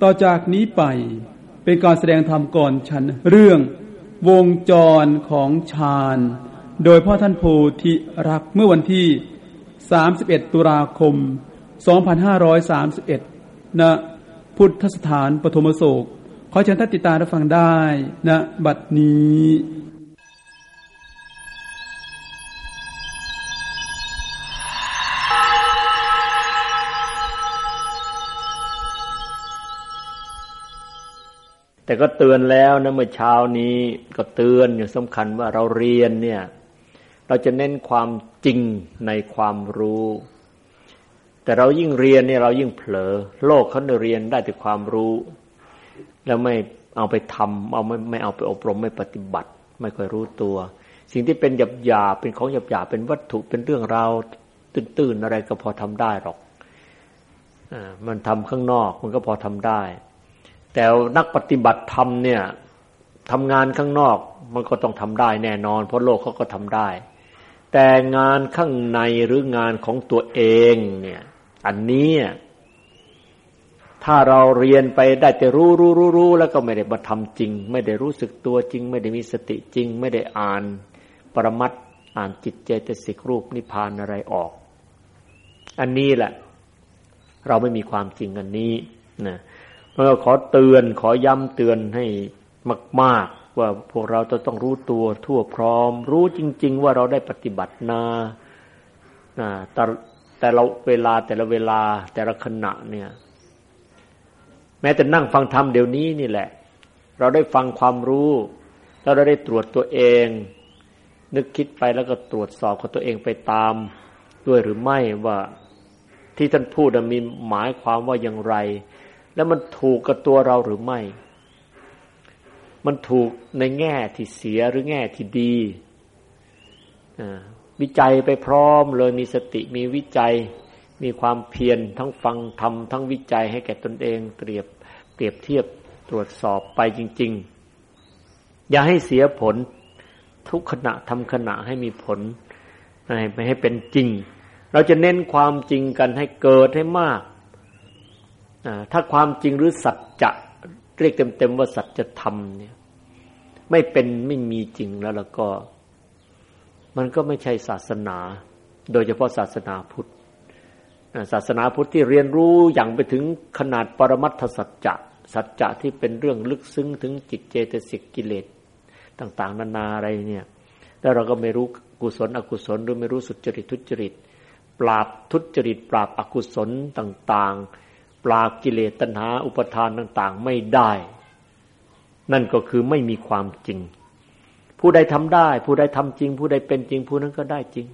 ต่อจากนี้ไปเป็นการแสดงธรรมก่อนฉันเรื่องวงจรของฌานโดยพ่อท่านโพธิรักษ์เมื่อวันที่31ตุลาคม2531ณพุทธสถานปฐมโศกขอเชิญท่านติดตามรับฟังได้ณบัดนี้แต่ก็เตือนแล้วนะเมื่อเช้านี้ก็เตือนอย่างสำคัญว่าเราเรียนเนี่ยเราจะเน้นความจริงในความรู้แต่เรายิ่งเรียนเนี่ยเรายิ่งเผลอโลกเขาเรียนได้แต่ความรู้แล้วไม่เอาไปทำไม่เอาไปอบรมไม่ปฏิบัติไม่ค่อยรู้ตัวสิ่งที่เป็นหยาบๆเป็นของหยาบๆเป็นวัตถุเป็นเรื่องราวตื้นๆอะไรก็พอทำได้หรอกมันทำข้างนอกมันก็พอทำได้แต่นักปฏิบัติธรรมเนี่ยทำงานข้างนอกมันก็ต้องทำได้แน่นอนเพราะโลกเขาก็ทำได้แต่งานข้างในหรืองานของตัวเองเนี่ยอันนี้ถ้าเราเรียนไปได้แต่รู้แล้วก็ไม่ได้มาทำจริงไม่ได้รู้สึกตัวจริงไม่ได้มีสติจริงไม่ได้อ่านปรมัตถ์อ่านจิตเจตสิกรูปนิพพานอะไรออกอันนี้แหละเราไม่มีความจริงอันนี้นะเพราะขอเตือนขอย้ำเตือนให้มากๆว่าพวกเราจะต้องรู้ตัวทั่วพร้อมรู้จริงๆว่าเราได้ปฏิบัติแต่ละเวลาแต่ละขณะเนี่ยแม้แต่นั่งฟังธรรมเดี๋ยวนี้นี่แหละเราได้ฟังความรู้แล้วเราได้ตรวจตัวเองนึกคิดไปแล้วก็ตรวจสอบกับตัวเองไปตามด้วยหรือไม่ว่าที่ท่านพูดมีหมายความว่าอย่างไรแล้วมันถูกกับตัวเราหรือไม่มันถูกในแง่ที่เสียหรือแง่ที่ดีวิจัยไปพร้อมเลยมีสติมีวิจัยมีความเพียรทั้งฟังธรรมทั้งวิจัยให้แก่ตนเองเปรียบเทียบตรวจสอบไปจริงๆอย่าให้เสียผลทุกขณะทำขณะให้มีผลไม่ให้เป็นจริงเราจะเน้นความจริงกันให้เกิดให้มากถ้าความจริงหรือสัจจะเรียกเต็มๆว่าสัจธรรมเนี่ยไม่มีจริงแล้วก็มันก็ไม่ใช่ศาสนาโดยเฉพาะศาสนาพุทธที่เรียนรู้อย่างไปถึงขนาดปรมัตถสัจจะที่เป็นเรื่องลึกซึ้งถึงจิตเจตสิกกิเลสต่างๆนานาอะไรเนี่ยแล้วเราก็ไม่รู้กุศลอกุศลหรือไม่รู้สุจริตทุจริตปราบทุจริตปราบอกุศลต่างๆปราบกิเลสตัณหาอุปทานต่างๆไม่ได้นั่นก็คือไม่มีความจริงผู้ใดทำได้ผู้ใดทำจริงผู้ใดเป็นจริงผู้นั้นก็ได้จริง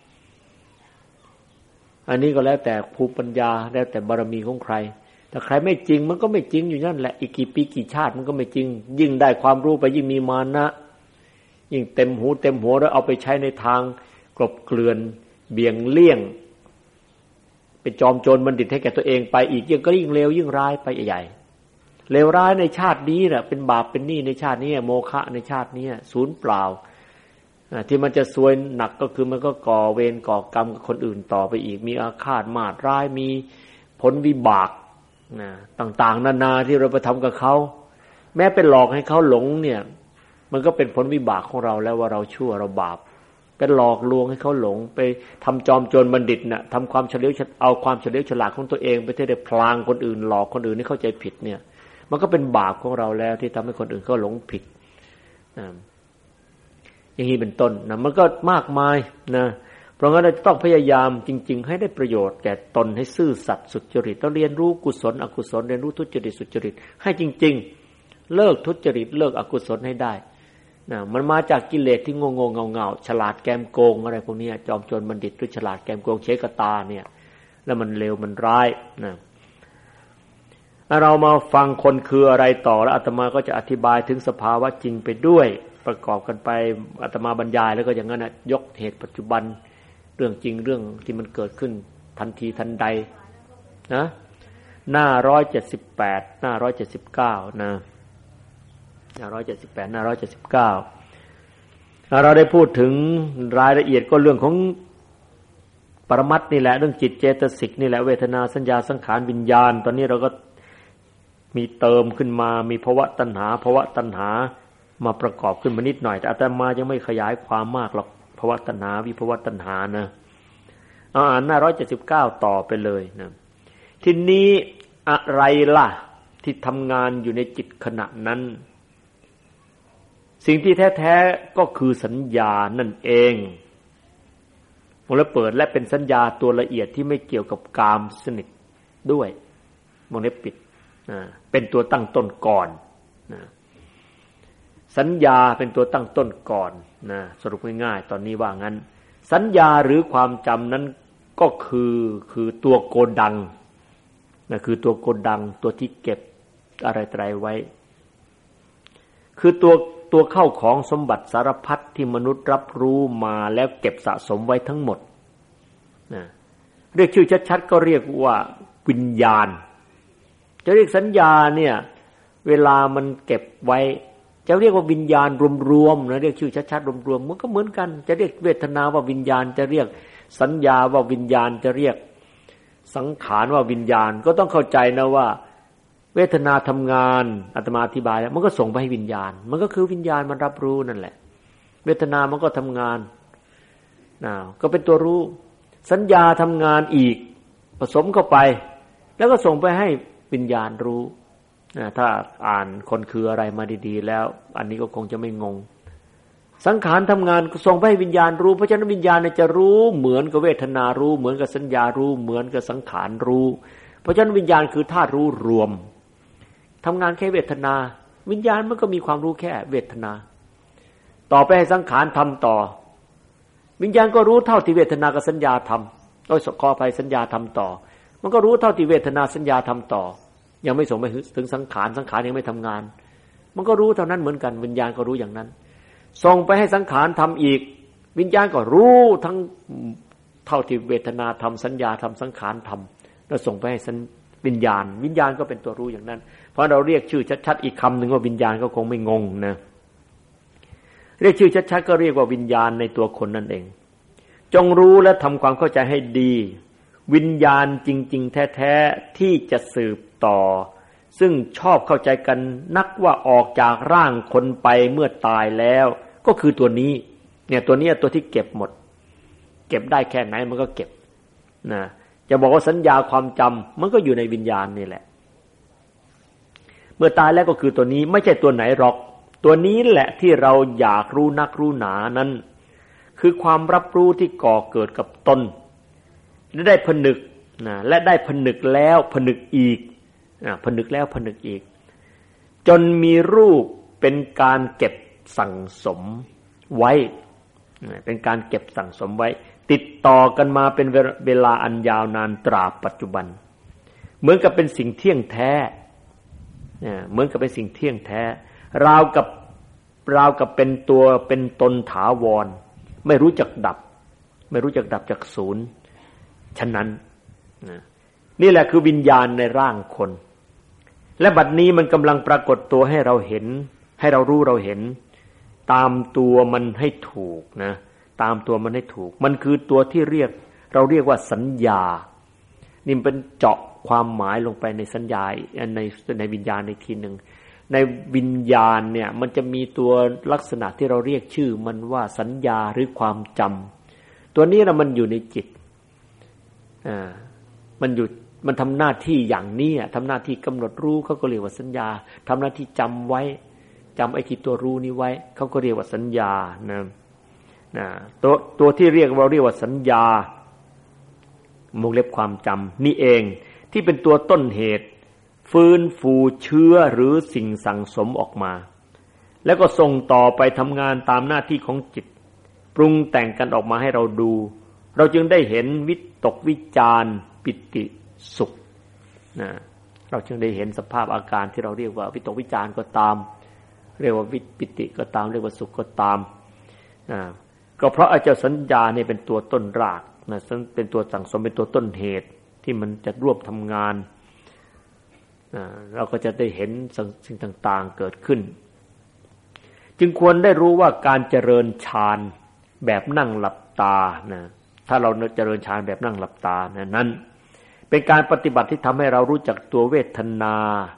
อันนี้ก็แล้วแต่ภูมิปัญญาแล้วแต่บารมีของใครถ้าใครไม่จริงมันก็ไม่จริงอยู่นั่นแหละอีกกี่ปีกี่ชาติมันก็ไม่จริงยิ่งได้ความรู้ไปยิ่งมีมานะยิ่งเต็มหูเต็มหัวแล้วเอาไปใช้ในทางกลบเกลื่อนเบี่ยงเลี่ยงเป็นจอมโจรบัณฑิตให้แก่ตัวเองไปอีกก็ยิ่งเลวยิ่งร้ายไปใหญ่เลวร้ายในชาตินี้น่ะเป็นบาปเป็นหนี้ในชาตินี้โมฆะในชาตินี้สูญเปล่าที่มันจะซวยหนักก็คือมันก็ก่อเวรก่อกรรมกับคนอื่นต่อไปอีกมีอาฆาตมาตร้ายมีผลวิบากต่างๆนานาที่เราไปทำกับเขาแม้เป็นหลอกให้เขาหลงเนี่ยมันก็เป็นผลวิบากของเราแล้วว่าเราชั่วเราบาปเป็นหลอกลวงให้เขาหลงไปทำจอมโจรบัณฑิตน่ะทำความเฉลียวเอาความเฉลียวฉลาดของตัวเองไปได้พลางคนอื่นหลอกคนอื่นให้เข้าใจผิดเนี่ยมันก็เป็นบาปของเราแล้วที่ทำให้คนอื่นเขาหลงผิดอย่างนี้เป็นต้นนะมันก็มากมายนะเพราะงั้นเราต้องพยายามจริงๆให้ได้ประโยชน์แก่ตนให้ซื่อสัตย์สุจริตต้องเรียนรู้กุศลอกุศลเรียนรู้ทุจริตสุจริตให้จริงๆเลิกทุจริตเลิกอกุศลให้ได้นะมันมาจากกิเลสที่โง่ๆเงาๆฉลาดแกมโกงอะไรพวกนี้จอมโจรบัณฑิตหรือฉลาดแกมโกงเชกตาเนี่ยแล้วมันเลวมันร้ายนะเรามาฟังคนคืออะไรต่อแล้วอาตมาก็จะอธิบายถึงสภาวะจริงไปด้วยประกอบกันไปอาตมาบรรยายแล้วก็อย่างนั้นนะยกเหตุปัจจุบันเรื่องจริงเรื่องที่มันเกิดขึ้นทันทีทันใดนะหน้า178หน้า179นะหน้า178หน้า179เราได้พูดถึงรายละเอียดก็เรื่องของปรมัตถ์นี่แหละเรื่องจิตเจตสิกนี่แหละเวทนาสัญญาสังขารวิญญาณตอนนี้เราก็มีเติมขึ้นมามีภวตัณหามาประกอบขึ้นมานิดหน่อยแต่อาตมายังไม่ขยายความมากหรอกภวตัณหาวิภวตัณหานะอ่านหน้า179ต่อไปเลยนะทีนี้อะไรล่ะที่ทำงานอยู่ในจิตขณะนั้นสิ่งที่แท้ๆก็คือสัญญานั่นเองวงเล็บเปิดและเป็นสัญญาตัวละเอียดที่ไม่เกี่ยวกับกามสนิทด้วยวงเล็บปิดเป็นตัวตั้งต้นก่อนนะสัญญาเป็นตัวตั้งต้นก่อนนะสรุปง่ายๆตอนนี้ว่างั้นสัญญาหรือความจำนั้นก็คือตัวโกดังนะคือตัวโกดังตัวที่เก็บอะไรๆไว้คือตัวเข้าของสมบัติสารพัดที่มนุษย์รับรู้มาแล้วเก็บสะสมไว้ทั้งหมดนะเรียกชื่อชัดๆก็เรียกว่าวิญญาณจะเรียกสัญญาเนี่ยเวลามันเก็บไว้จะเรียกว่าวิญญาณรวมๆนะเรียกชื่อชัดๆรวมๆมันก็เหมือนกันจะเรียกเวทนาว่าวิญญาณจะเรียกสัญญาว่าวิญญาณจะเรียกสังขารว่าวิญญาณก็ต้องเข้าใจนะว่าเวทนาทำงานอาตมาอธิบายแล้วมันก็ส่งไปให้วิญญาณมันก็คือวิญญาณมันรับรู้นั่นแหละเวทนามันก็ทำงานก็เป็นตัวรู้สัญญาทำงานอีกผสมเข้าไปแล้วก็ส่งไปให้วิญญาณรู้ถ้าอ่านคนคืออะไรมาดีๆแล้วอันนี้ก็คงจะไม่งงสังขารทำงานส่งไปให้วิญญาณรู้เพราะฉะนั้นวิญญาณจะรู้เหมือนกับเวทนารู้เหมือนกับสัญญารู้เหมือนกับสังขารรู้เพราะฉะนั้นวิญญาณคือธาตุรู้รวมทำงานแค่เวทนาวิญญาณมันก็มีความรู้แค่เวทนาต่อไปให้สังขารทำต่อวิญญาณก็รู้เท่าที่เวทนากับสัญญาทำขออภัยสัญญาทำต่อมันก็รู้เท่าที่เวทนาสัญญาทำต่อยังไม่ส่งไปถึงสังขารยังไม่ทำงานมันก็รู้เท่านั้นเหมือนกันวิญญาณก็รู้อย่างนั้นส่งไปให้สังขารทำอีกวิญญาณก็รู้ทั้งเท่าที่เวทนาทำสัญญาทำสังขารทำแล้วส่งไปให้วิญญาณก็เป็นตัวรู้อย่างนั้นเพราะเราเรียกชื่อชัดๆอีกคำหนึ่งว่าวิญญาณก็คงไม่งงนะเรียกชื่อชัดๆก็เรียกว่าวิญญาณในตัวคนนั่นเองจงรู้และทำความเข้าใจให้ดีวิญญาณจริงๆแท้ๆที่จะสืบต่อซึ่งชอบเข้าใจกันนักว่าออกจากร่างคนไปเมื่อตายแล้วก็คือตัวนี้เนี่ยตัวนี้ตัวที่เก็บหมดเก็บได้แค่ไหนมันก็เก็บนะจะบอกว่าสัญญาความจำมันก็อยู่ในวิญญาณนี่แหละเมื่อตายแล้วก็คือตัวนี้ไม่ใช่ตัวไหนหรอกตัวนี้แหละที่เราอยากรู้นักรู้หนานั้นคือความรับรู้ที่ก่อเกิดกับตนและได้ผนึกนะและได้ผนึกแล้วผนึกอีกผนึกแล้วผนึกอีกจนมีรูปเป็นการเก็บสั่งสมไว้เป็นการเก็บสั่งสมไว้ติดต่อกันมาเป็นเวลาอันยาวนานตราบปัจจุบันเหมือนกับเป็นสิ่งเที่ยงแท้เหมือนกับเป็นสิ่งเที่ยงแท้ราวกับเป็นตัวเป็นตนถาวรไม่รู้จักดับจากศูนย์ฉะนั้นนี่แหละคือวิญญาณในร่างคนและบัดนี้มันกำลังปรากฏตัวให้เราเห็นให้เรารู้เราเห็นตามตัวมันให้ถูกนะตามตัวมันให้ถูกมันคือตัวที่เราเรียกว่าสัญญานี่เป็นเจาะความหมายลงไปในสัญญาในวิญญาณในทีหนึ่งในวิญญาณเนี่ยมันจะมีตัวลักษณะที่เราเรียกชื่อมันว่าสัญญาหรือความจำตัวนี้นะมันอยู่ในจิตมันทำหน้าที่อย่างนี้ทำหน้าที่กำหนดรู้เขาก็เรียกว่าสัญญาทำหน้าที่จำไว้จำไอ้ที่ตัวรู้นี้ไว้เขาก็เรียกว่าสัญญาตัวที่เราเรียกว่าสัญญาวงเล็บความจำนี่เองที่เป็นตัวต้นเหตุฟื้นฟูเชื้อหรือสิ่งสั่งสมออกมาแล้วก็ส่งต่อไปทำงานตามหน้าที่ของจิตปรุงแต่งกันออกมาให้เราดูเราจึงได้เห็นวิตกวิจารปิติสุขเราจึงได้เห็นสภาพอาการที่เราเรียกว่าวิตกวิจารก็ตามเรียกว่าปิติก็ตามเรียกว่าสุขก็ตามก็เพราะอาจารย์สัญญาเนี่ยเป็นตัวต้นรากเป็นตัวสั่งสมเป็นตัวต้นเหตุที่มันจะร่วมทำงานเราก็จะได้เห็นสิ่งต่างๆเกิดขึ้นจึงควรได้รู้ว่าการเจริญฌานแบบนั่งหลับตาถ้าเราเจริญฌานแบบนั่งหลับตานั้นเป็นการปฏิบัติที่ทำให้เรารู้จักตัวเวทนา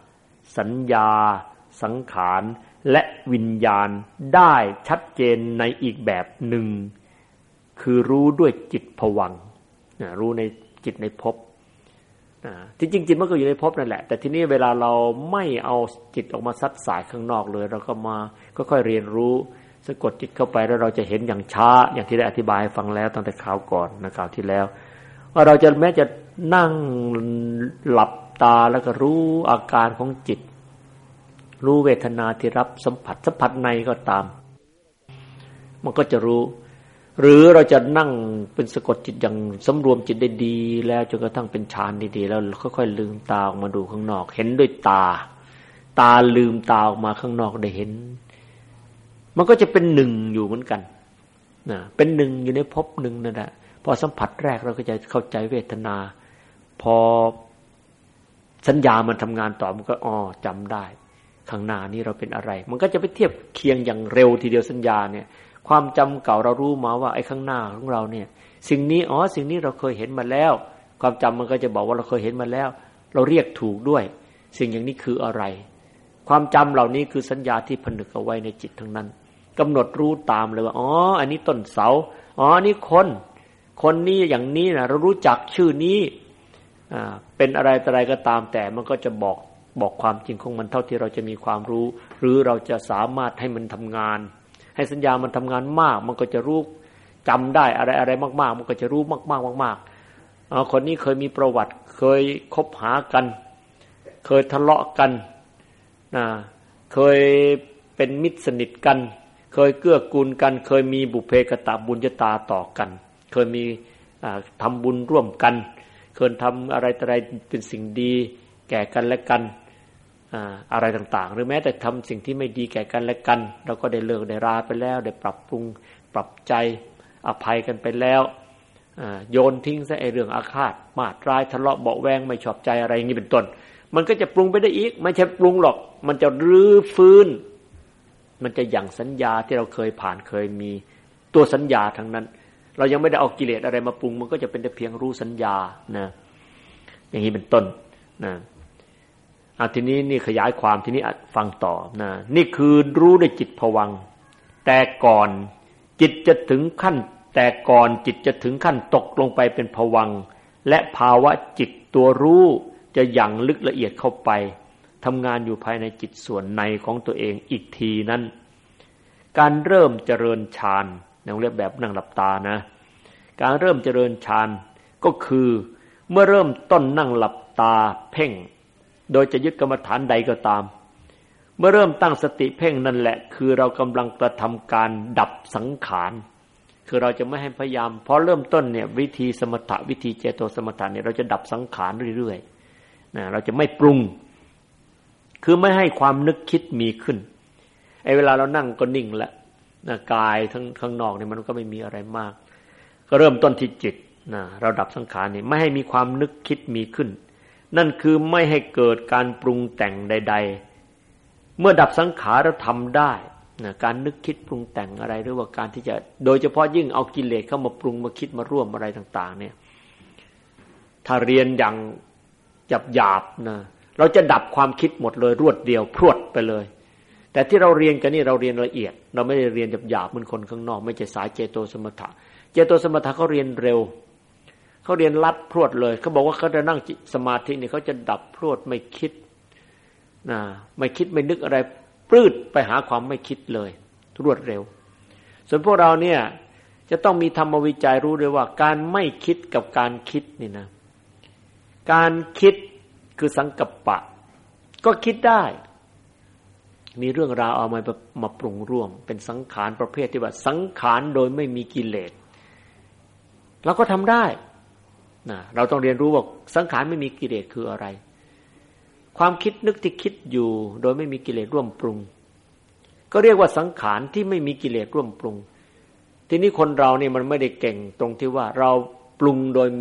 สัญญาสังขารและวิญญาณได้ชัดเจนในอีกแบบหนึ่งคือรู้ด้วยจิตภวังค์รู้ในจิตในภพที่จริงจิตมันก็อยู่ในภพนั่นแหละแต่ทีนี้เวลาเราไม่เอาจิตออกมาซัดสายข้างนอกเลยเราก็มาค่อยๆเรียนรู้สะกดจิตเข้าไปแล้วเราจะเห็นอย่างช้าอย่างที่ได้อธิบายให้ฟังแล้วตั้งแต่คราวก่อนนะคราวที่แล้วว่าเราจะแม้จะนั่งหลับตาแล้วก็รู้อาการของจิตรู้เวทนาที่รับสัมผัสในก็ตามมันก็จะรู้หรือเราจะนั่งเป็นสะกดจิตอย่างสำรวมจิตได้ดีแล้วจนกระทั่งเป็นฌานดีๆแล้วค่อยๆลืมตาออกมาดูข้างนอกเห็นด้วยตาลืมตาออกมาข้างนอกได้เห็นมันก็จะเป็นหนึ่งอยู่เหมือนกันนะเป็นหนึ่งอยู่ในภพหนึ่งนั่นแหละพอสัมผัสแรกเราก็จะเข้าใจเวทนาพอสัญญามันทำงานต่อมันก็จำได้ข้างหน้านี้เราเป็นอะไรมันก็จะไปเทียบเคียงอย่างเร็วทีเดียวสัญญาเนี่ยความจำเก่าเรารู้มาว่าไอ้ข้างหน้าของเราเนี่ยสิ่งนี้สิ่งนี้เราเคยเห็นมาแล้วความจำมันก็จะบอกว่าเราเคยเห็นมาแล้วเราเรียกถูกด้วยสิ่งอย่างนี้คืออะไรความจำเหล่านี้คือสัญญาที่ผนึกเอาไว้ในจิตทั้งนั้นกำหนดรู้ตามเลยว่าอันนี้ต้นเสาอันนี้คนนี้อย่างนี้นะเรารู้จักชื่อนี้เป็นอะไรก็ตามแต่มันก็จะบอกความจริงของมันเท่าที่เราจะมีความรู้หรือเราจะสามารถให้มันทำงานให้สัญญามันทำงานมากมันก็จะรู้จำได้อะไรมากๆมันก็จะรู้มากคนนี้เคยมีประวัติเคยคบหากันเคยทะเลาะกันเคยเป็นมิตรสนิทกันเคยเกื้อกูลกันเคยมีบุพเพกตบุญญาตาต่อกันเคยมีทำบุญร่วมกันเคยทำอะไรเป็นสิ่งดีแก่กันและกันอะไรต่างๆหรือแม้แต่ทำสิ่งที่ไม่ดีแก่กันและกันเราก็ได้เลิกได้ราไปแล้วได้ปรับปรุงปรับใจอภัยกันไปแล้วโยนทิ้งซะไอ้เรื่องอาฆาตมาตร้ายทะเลาะเบาะแวงไม่ชอบใจอะไรอย่างนี้เป็นต้นมันก็จะปรุงไปได้อีกไม่ใช่ปรุงหรอกมันจะรื้อฟื้นมันจะอย่างสัญญาที่เราเคยผ่านเคยมีตัวสัญญาทั้งนั้นเรายังไม่ได้เอากิเลสอะไรมาปรุงมันก็จะเป็นแต่เพียงรู้สัญญานะอย่างนี้เป็นต้นนะทีนี้นี่ขยายความทีนี้ฟังต่อนะนี่คือรู้ด้วยจิตภวังค์แต่ก่อนจิตจะถึงขั้นตกลงไปเป็นภวังค์และภาวะจิตตัวรู้จะอย่างลึกละเอียดเข้าไปทำงานอยู่ภายในจิตส่วนในของตัวเองอีกทีนั้นการเริ่มเจริญฌานนั่งเรียกแบบนั่งหลับตานะการเริ่มเจริญฌานก็คือเมื่อเริ่มต้นนั่งหลับตาเพ่งโดยจะยึดกรรมฐานใดก็ตามเมื่อเริ่มตั้งสติเพ่งนั่นแหละคือเรากำลังกระทำการดับสังขารคือเราจะไม่ให้พยายามพอเริ่มต้นเนี่ยวิธีสมถะวิธีเจโตสมถะเนี่ยเราจะดับสังขารเรื่อยๆนะเราจะไม่ปรุงคือไม่ให้ความนึกคิดมีขึ้นไอ้เวลาเรานั่งก็นิ่งแล้วนะกายทั้งข้างนอกเนี่ยมันก็ไม่มีอะไรมากก็เริ่มต้นที่จิตนะเราดับสังขารนี่ไม่ให้มีความนึกคิดมีขึ้นนั่นคือไม่ให้เกิดการปรุงแต่งใดๆเมื่อดับสังขารเราทำได้นะการนึกคิดปรุงแต่งอะไรหรือว่าการที่จะโดยเฉพาะยิ่งเอากิเลสเข้ามาปรุงมาคิดมาร่วมอะไรต่างๆเนี่ยถ้าเรียนอย่างหยาบๆนะเราจะดับความคิดหมดเลยรวดเดียวพรวดไปเลยแต่ที่เราเรียนกันนี่เราเรียนละเอียดเราไม่ได้เรียนหยาบๆเหมือนคนข้างนอกไม่ใช่สายเจโตสมถะเจโตสมถะเขาเรียนเร็วเขาเรียนลัดพรวดเลยเขาบอกว่าเขาจะนั่งสมาธินี่เขาจะดับพรวดไม่คิดไม่คิดไม่นึกอะไรปลื้ดไปหาความไม่คิดเลยรวดเร็วส่วนพวกเราเนี่ยจะต้องมีธรรมวิจัยรู้ด้วยว่าการไม่คิดกับการคิดนี่นะการคิดคือสังกัปปะก็คิดได้มีเรื่องราวเอามาปรุงร่วมเป็นสังขารประเภทที่ว่าสังขารโดยไม่มีกิเลสเราก็ทำได้เราต้องเรียนรู้ว่าสังขารไม่มีกิเลสคืออะไรความคิดนึกที่คิดอยู่โดยไม่มีกิเลสร่วมปรุงก็เรียกว่าสังขารที่ไม่มีกิเลสร่วมปรุงทีนี้คนเราเนี่ยมันไม่ได้เก่งตรงที่ว่าเราปรุงโดย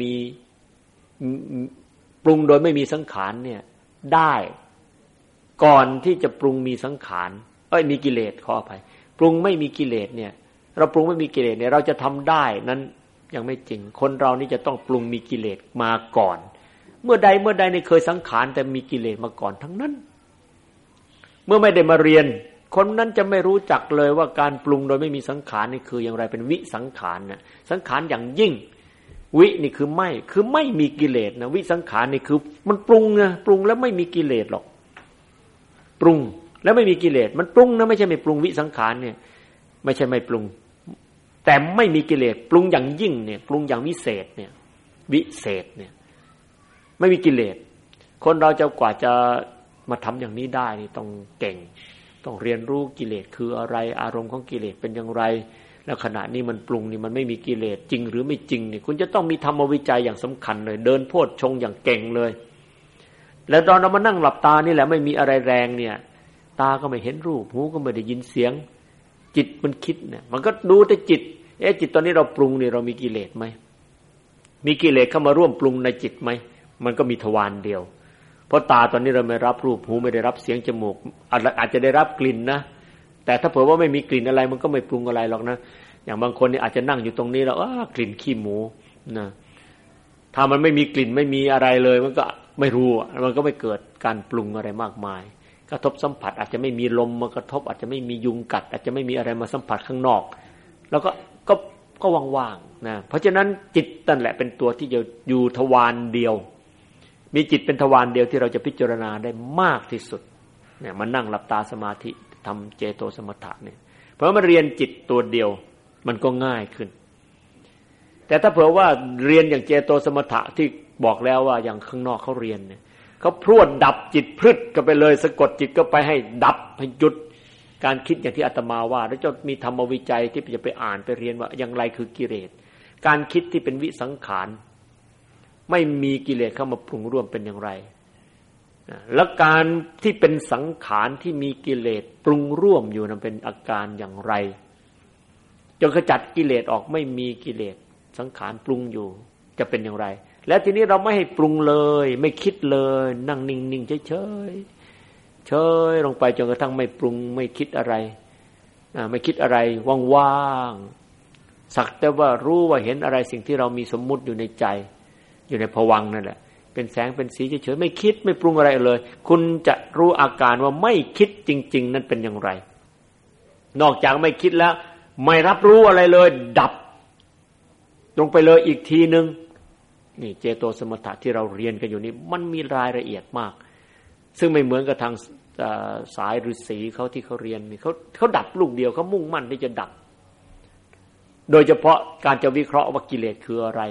ไม่มีสังขารเนี่ยได้ก่อนที่จะปรุงมีสังขารมีกิเลสขออภัยปรุงไม่มีกิเลสเนี่ยเราปรุงไม่มีกิเลสเนี่ยเราจะทำได้นั้นยังไม่จริงคนเรานี่จะต้องปรุงมีกิเลสมาก่อนเมื่อใดเนี่ยเคยสังขารแต่มีกิเลสมาก่อนทั้งนั้นเมื่อไม่ได้มาเรียนคนนั้นจะไม่รู้จักเลยว่าการปรุงโดยไม่มีสังขารนี่คืออย่างไรเป็นวิสังขารนะสังขารอย่างยิ่งวินี่คือไม่มีกิเลสนะวิสังขารนี่คือมันปรุงนะปรุงแล้วไม่มีกิเลสหรอกปรุงแล้วไม่มีกิเลสมันปรุงนะไม่ใช่ไม่ปรุงวิสังขารเนี่ยไม่ใช่ไม่ปรุงแต่ไม่มีกิเลสปรุงอย่างยิ่งเนี่ยปรุงอย่างวิเศษเนี่ยวิเศษเนี่ยไม่มีกิเลสคนเราจะกว่าจะมาทำอย่างนี้ได้นี่ต้องเก่งต้องเรียนรู้กิเลสคืออะไรอารมณ์ของกิเลสเป็นอย่างไรแล้วขณะนี้มันปรุงนี่มันไม่มีกิเลสจริงหรือไม่จริงนี่คุณจะต้องมีธรรมวิจัยอย่างสำคัญเลยเดินโพชฌงค์อย่างเก่งเลยแล้วตอนเรามานั่งหลับตานี่แหละไม่มีอะไรแรงเนี่ยตาก็ไม่เห็นรูปหูก็ไม่ได้ยินเสียงจิตมันคิดเนี่ยมันก็ดูแต่จิตจิตตอนนี้เราปรุงนี่เรามีกิเลสไหมมีกิเลสเข้ามาร่วมปรุงในจิตไหมมันก็มีทวารเดียวเพราะตาตอนนี้เราไม่รับรูปหูไม่ได้รับเสียงจมูกอาจจะได้รับกลิ่นนะแต่ถ้าเผื่อว่าไม่มีกลิ่นอะไรมันก็ไม่ปรุงอะไรหรอกนะอย่างบางคนนี่อาจจะนั่งอยู่ตรงนี้แล้วกลิ่นขี้หมูนะถ้ามันไม่มีกลิ่นไม่มีอะไรเลยมันก็ไม่รู้มันก็ไม่เกิดการปรุงอะไรมากมายกระทบสัมผัสอาจจะไม่มีลมมากระทบอาจจะไม่มียุงกัดอาจจะไม่มีอะไรมาสัมผัสข้างนอกแล้วก็ว่างๆนะเพราะฉะนั้นจิตนั่นแหละเป็นตัวที่จะอยู่ทวารเดียวมีจิตเป็นทวารเดียวที่เราจะพิจารณาได้มากที่สุดเนี่ยมันนั่งหลับตาสมาธิทำเจโตสมถะเนี่ยเพราะมันเรียนจิตตัวเดียวมันก็ง่ายขึ้นแต่ถ้าเผื่อว่าเรียนอย่างเจโตสมถะที่บอกแล้วว่าอย่างข้างนอกเขาเรียนเนี่ยเขาพรวดดับจิตพรึดก็ไปเลยสะกดจิตก็ไปให้ดับให้หยุดการคิดอย่างที่อาตมาว่าแล้วจะมีธรรมวิจัยที่จะไปอ่านไปเรียนว่าอย่างไรคือกิเลสการคิดที่เป็นวิสังขารไม่มีกิเลสเข้ามาปรุงร่วมเป็นอย่างไรแล้วการที่เป็นสังขารที่มีกิเลสปรุงร่วมอยู่นั้นเป็นอาการอย่างไรจนขจัดกิเลสออกไม่มีกิเลสสังขารปรุงอยู่จะเป็นอย่างไรแล้วทีนี้เราไม่ให้ปรุงเลยไม่คิดเลยนั่งนิ่งๆเฉยๆเฉยลงไปจนกระทั่งไม่ปรุงไม่คิดอะไรไม่คิดอะไรว่างๆสักแต่ว่ารู้ว่าเห็นอะไรสิ่งที่เรามีสมมุติอยู่ในใจอยู่ในภวังค์นั่นแหละเป็นแสงเป็นสีเฉยๆไม่คิดไม่ปรุงอะไรเลยคุณจะรู้อาการว่าไม่คิดจริงๆนั่นเป็นอย่างไรนอกจากไม่คิดแล้วไม่รับรู้อะไรเลยดับลงไปเลยอีกทีนึงนี่เจโตสมถะที่เราเรียนกันอยู่นี้มันมีรายละเอียดมากซึ่งไม่เหมือนกับทางสายฤาษีเขาที่เขาเรียนนี่เขาดับลูกเดียวเขามุ่งมั่นที่จะดับโดยเฉพาะการจะวิเคราะห์ว่ากิเลสคืออะไร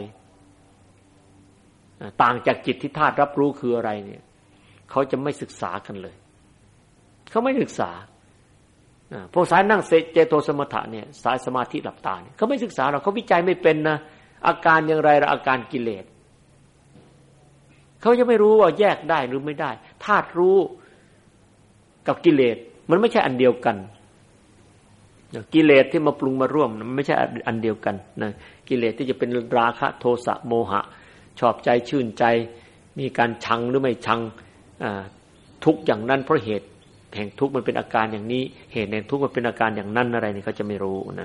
ต่างจากจิตที่ธาตุรับรู้คืออะไรเนี่ยเขาจะไม่ศึกษากันเลยเขาไม่ศึกษาพวกสายนั่งเจโตสมถะเนี่ยสายสมาธิหลับตาเนี่ยเขาไม่ศึกษาหรอกเขาวิจัยไม่เป็นนะอาการอย่างไรละอาการกิเลสเขาจะไม่รู้ว่าแยกได้หรือไม่ได้ธาตุรู้กับกิเลสมันไม่ใช่อันเดียวกันกิเลสที่มาปรุงมาร่วมมันไม่ใช่อันเดียวกันนะกิเลสที่จะเป็นราคะโทสะโมหะชอบใจชื่นใจมีการชังหรือไม่ชังทุกข์อย่างนั้นเพราะเหตุแห่งทุกข์มันเป็นอาการอย่างนี้เหตุแห่งทุกข์มันเป็นอาการอย่างนั้นอะไรนี่เขาจะไม่รู้นะ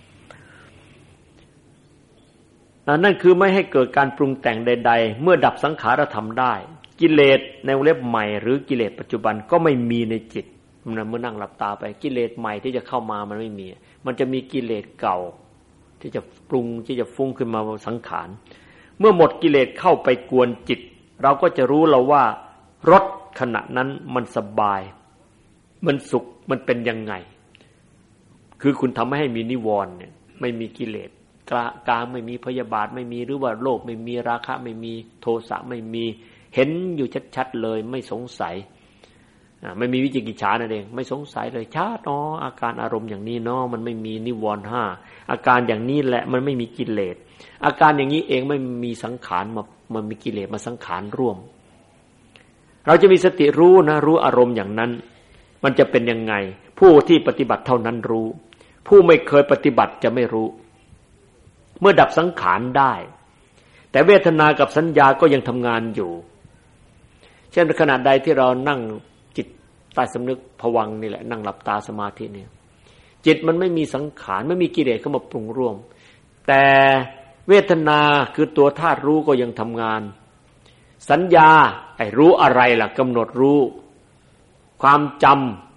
นั่นคือไม่ให้เกิดการปรุงแต่งใดๆเมื่อดับสังขารธรรมได้กิเลสในวงเล็บใหม่หรือกิเลสปัจจุบันก็ไม่มีในจิตเมื่อนั่งหลับตาไปกิเลสใหม่ที่จะเข้ามามันไม่มีมันจะมีกิเลสเก่าที่จะปรุงที่จะฟุ้งขึ้นมาสังขารเมื่อหมดกิเลสเข้าไปกวนจิตเราก็จะรู้แล้วว่ารสขณะนั้นมันสบายมันสุขมันเป็นยังไงคือคุณทำให้มีนิวรณ์เนี่ยไม่มีกิเลสกามไม่มีพยาบาทไม่มีหรือว่าโลภไม่มีราคะไม่มีโทสะไม่มีเห็นอยู่ชัดๆเลยไม่สงสัยไม่มีวิจิกิจฉานั่นเองไม่สงสัยเลยชัดอาการอารมณ์อย่างนี้มันไม่มีนิวรณ์5อาการอย่างนี้แหละมันไม่มีกิเลสอาการอย่างนี้เองไม่มีสังขารมันมีกิเลสมาสังขารร่วมเราจะมีสติรู้นะรู้อารมณ์อย่างนั้นมันจะเป็นยังไงผู้ที่ปฏิบัติเท่านั้นรู้ผู้ไม่เคยปฏิบัติจะไม่รู้เมื่อดับสังขารได้แต่เวทนากับสัญญาก็ยังทำงานอยู่เช่นขณะใดที่เรานั่งจิตใต้สำนึกภวังค์นี่แหละนั่งหลับตาสมาธิเนี่ยจิตมันไม่มีสังขารไม่มีกิเลสเข้ามาปรุงร่วมแต่เวทนาคือตัวธาตุรู้ก็ยังทำงานสัญญารู้อะไรล่ะกำหนดรู้ความจ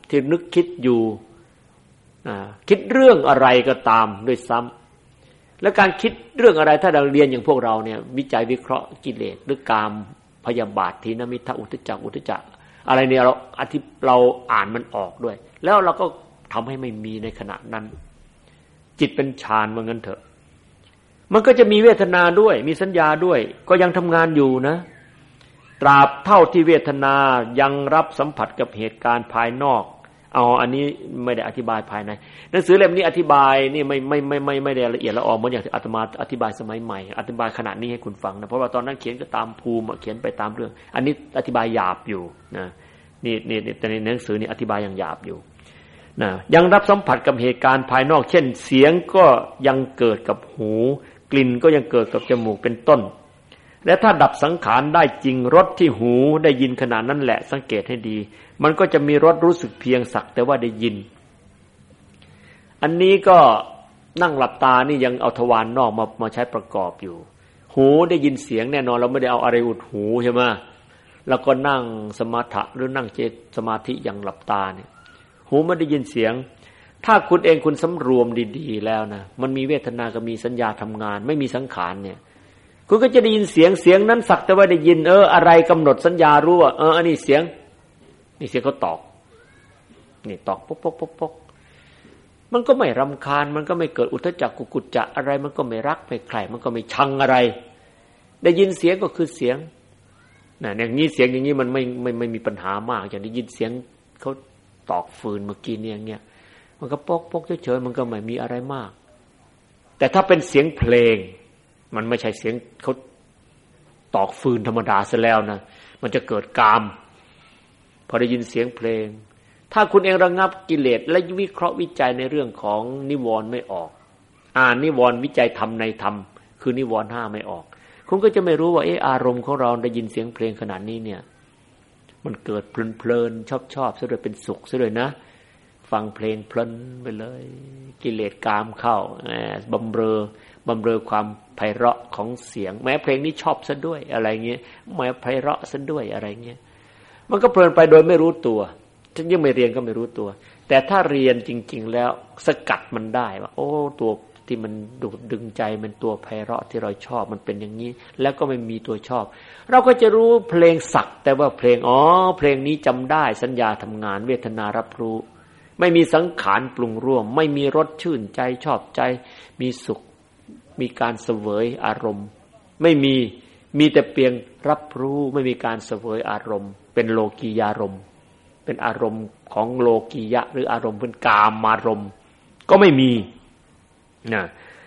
ที่นึกคิดอยู่คิดเรื่องอะไรก็ตามด้วยซ้ำและการคิดเรื่องอะไรถ้าเราเรียนอย่างพวกเราเนี่ยวิจัยวิเคราะห์กิเลสหรือกามพยาบาทถีนมิทธะอุทธัจจะอุทธัจจะอะไรเนี่ยเราอ่านมันออกด้วยแล้วเราก็ทำให้ไม่มีในขณะนั้นจิตเป็นฌานว่างั้นเถอะมันก็จะมีเวทนาด้วยมีสัญญาด้วยก็ยังทำงานอยู่นะตราบเท่าที่เวทนายังรับสัมผัสกับเหตุการณ์ภายนอกอันนี้ไม่ได้อธิบายภายในหนังสือเล่มนี้อธิบายนี่ไม่ได้ละเอียดละออเหมือนอย่างที่อาตมาอธิบายสมัยใหม่อธิบายขณะนี้ให้คุณฟังนะเพราะว่าตอนนั้นเขียนก็ตามภูมิเขียนไปตามเรื่องอันนี้อธิบายหยาบอยู่นะนี่แต่ในหนังสือนี่อธิบายอย่างหยาบอยู่นะยังรับสัมผัสกับเหตุการณ์ภายนอกเช่นเสียงก็ยังเกิดกับหูกลิ่นก็ยังเกิดกับจมูกเป็นต้นและถ้าดับสังขารได้จริงรสที่หูได้ยินขณะนั้นแหละสังเกตให้ดีมันก็จะมีรสรู้สึกเพียงสักแต่ว่าได้ยินอันนี้ก็นั่งหลับตานี่ยังเอาทวารนอกมาใช้ประกอบอยู่หูได้ยินเสียงแน่นอนเราไม่ได้เอาอะไรอุดหูใช่ไหมแล้วก็นั่งสมถะหรือนั่งเจตสมาธิอย่างหลับตาเนี่ยหูไม่ได้ยินเสียงถ้าคุณเองคุณสำรวมดีๆแล้วนะมันมีเวทนากับมีสัญญาทำงานไม่มีสังขารเนี่ยคุณก็จะได้ยินเสียงนั้นสักแต่ว่าได้ยินอะไรกำหนดสัญญารู้ว่าอันนี้เสียงนี่เสียงเขาตอกนี่ตอกปกมันก็ไม่รำคาญมันก็ไม่เกิดอุทธัจจะกุกุจจะอะไรมันก็ไม่รักไม่ใคร่มันก็ไม่ชังอะไรได้ยินเสียงก็คือเสียงนะอย่างนี้เสียงอย่างนี้มันไม่มีปัญหามากอย่างได้ยินเสียงเขาตอกฟืนเมื่อกี้เนี่ยอย่างเงี้ยมันก็ปกเฉยๆมันก็ไม่มีอะไรมากแต่ถ้าเป็นเสียงเพลงมันไม่ใช่เสียงเขาตอกฟืนธรรมดาซะแล้วนะมันจะเกิดกามพอได้ยินเสียงเพลงถ้าคุณเองระงับกิเลสและวิเคราะห์วิจัยในเรื่องของนิวรณ์ไม่ออกนิวรณ์วิจัยธรรมในธรรมคือนิวรณ์5ไม่ออกคุณก็จะไม่รู้ว่าอารมณ์ของเราได้ยินเสียงเพลงขนาดนี้เนี่ยมันเกิดเพลินชอบซะด้วยเป็นสุขซะด้วยนะฟังเพลงเพลินไปเลยกิเลสกามเข้าบำเรอความไพเราะของเสียงแม้เพลงนี้ชอบซะด้วยอะไรเงี้ยแม้ไพเราะซะด้วยอะไรเงี้ยมันก็เพลินไปโดยไม่รู้ตัวถ้ายังไม่เรียนก็ไม่รู้ตัวแต่ถ้าเรียนจริงๆแล้วสกัดมันได้ว่าตัวที่มันดูดดึงใจมันตัวไพเราะที่เราชอบมันเป็นอย่างนี้แล้วก็ไม่มีตัวชอบเราก็จะรู้เพลงสักแต่ว่าเพลงเพลงนี้จำได้สัญญาทำงานเวทนารับรู้ไม่มีสังขารปรุงร่วมไม่มีรสชื่นใจชอบใจมีสุขมีการเสวยอารมณ์ไม่มีแต่เพียงรับรู้ไม่มีการเสวยอารมณ์เป็นโลกียารมณ์เป็นอารมณ์ของโลกียะหรืออารมณ์เป็นกามารมณ์ก็ไม่มีนะ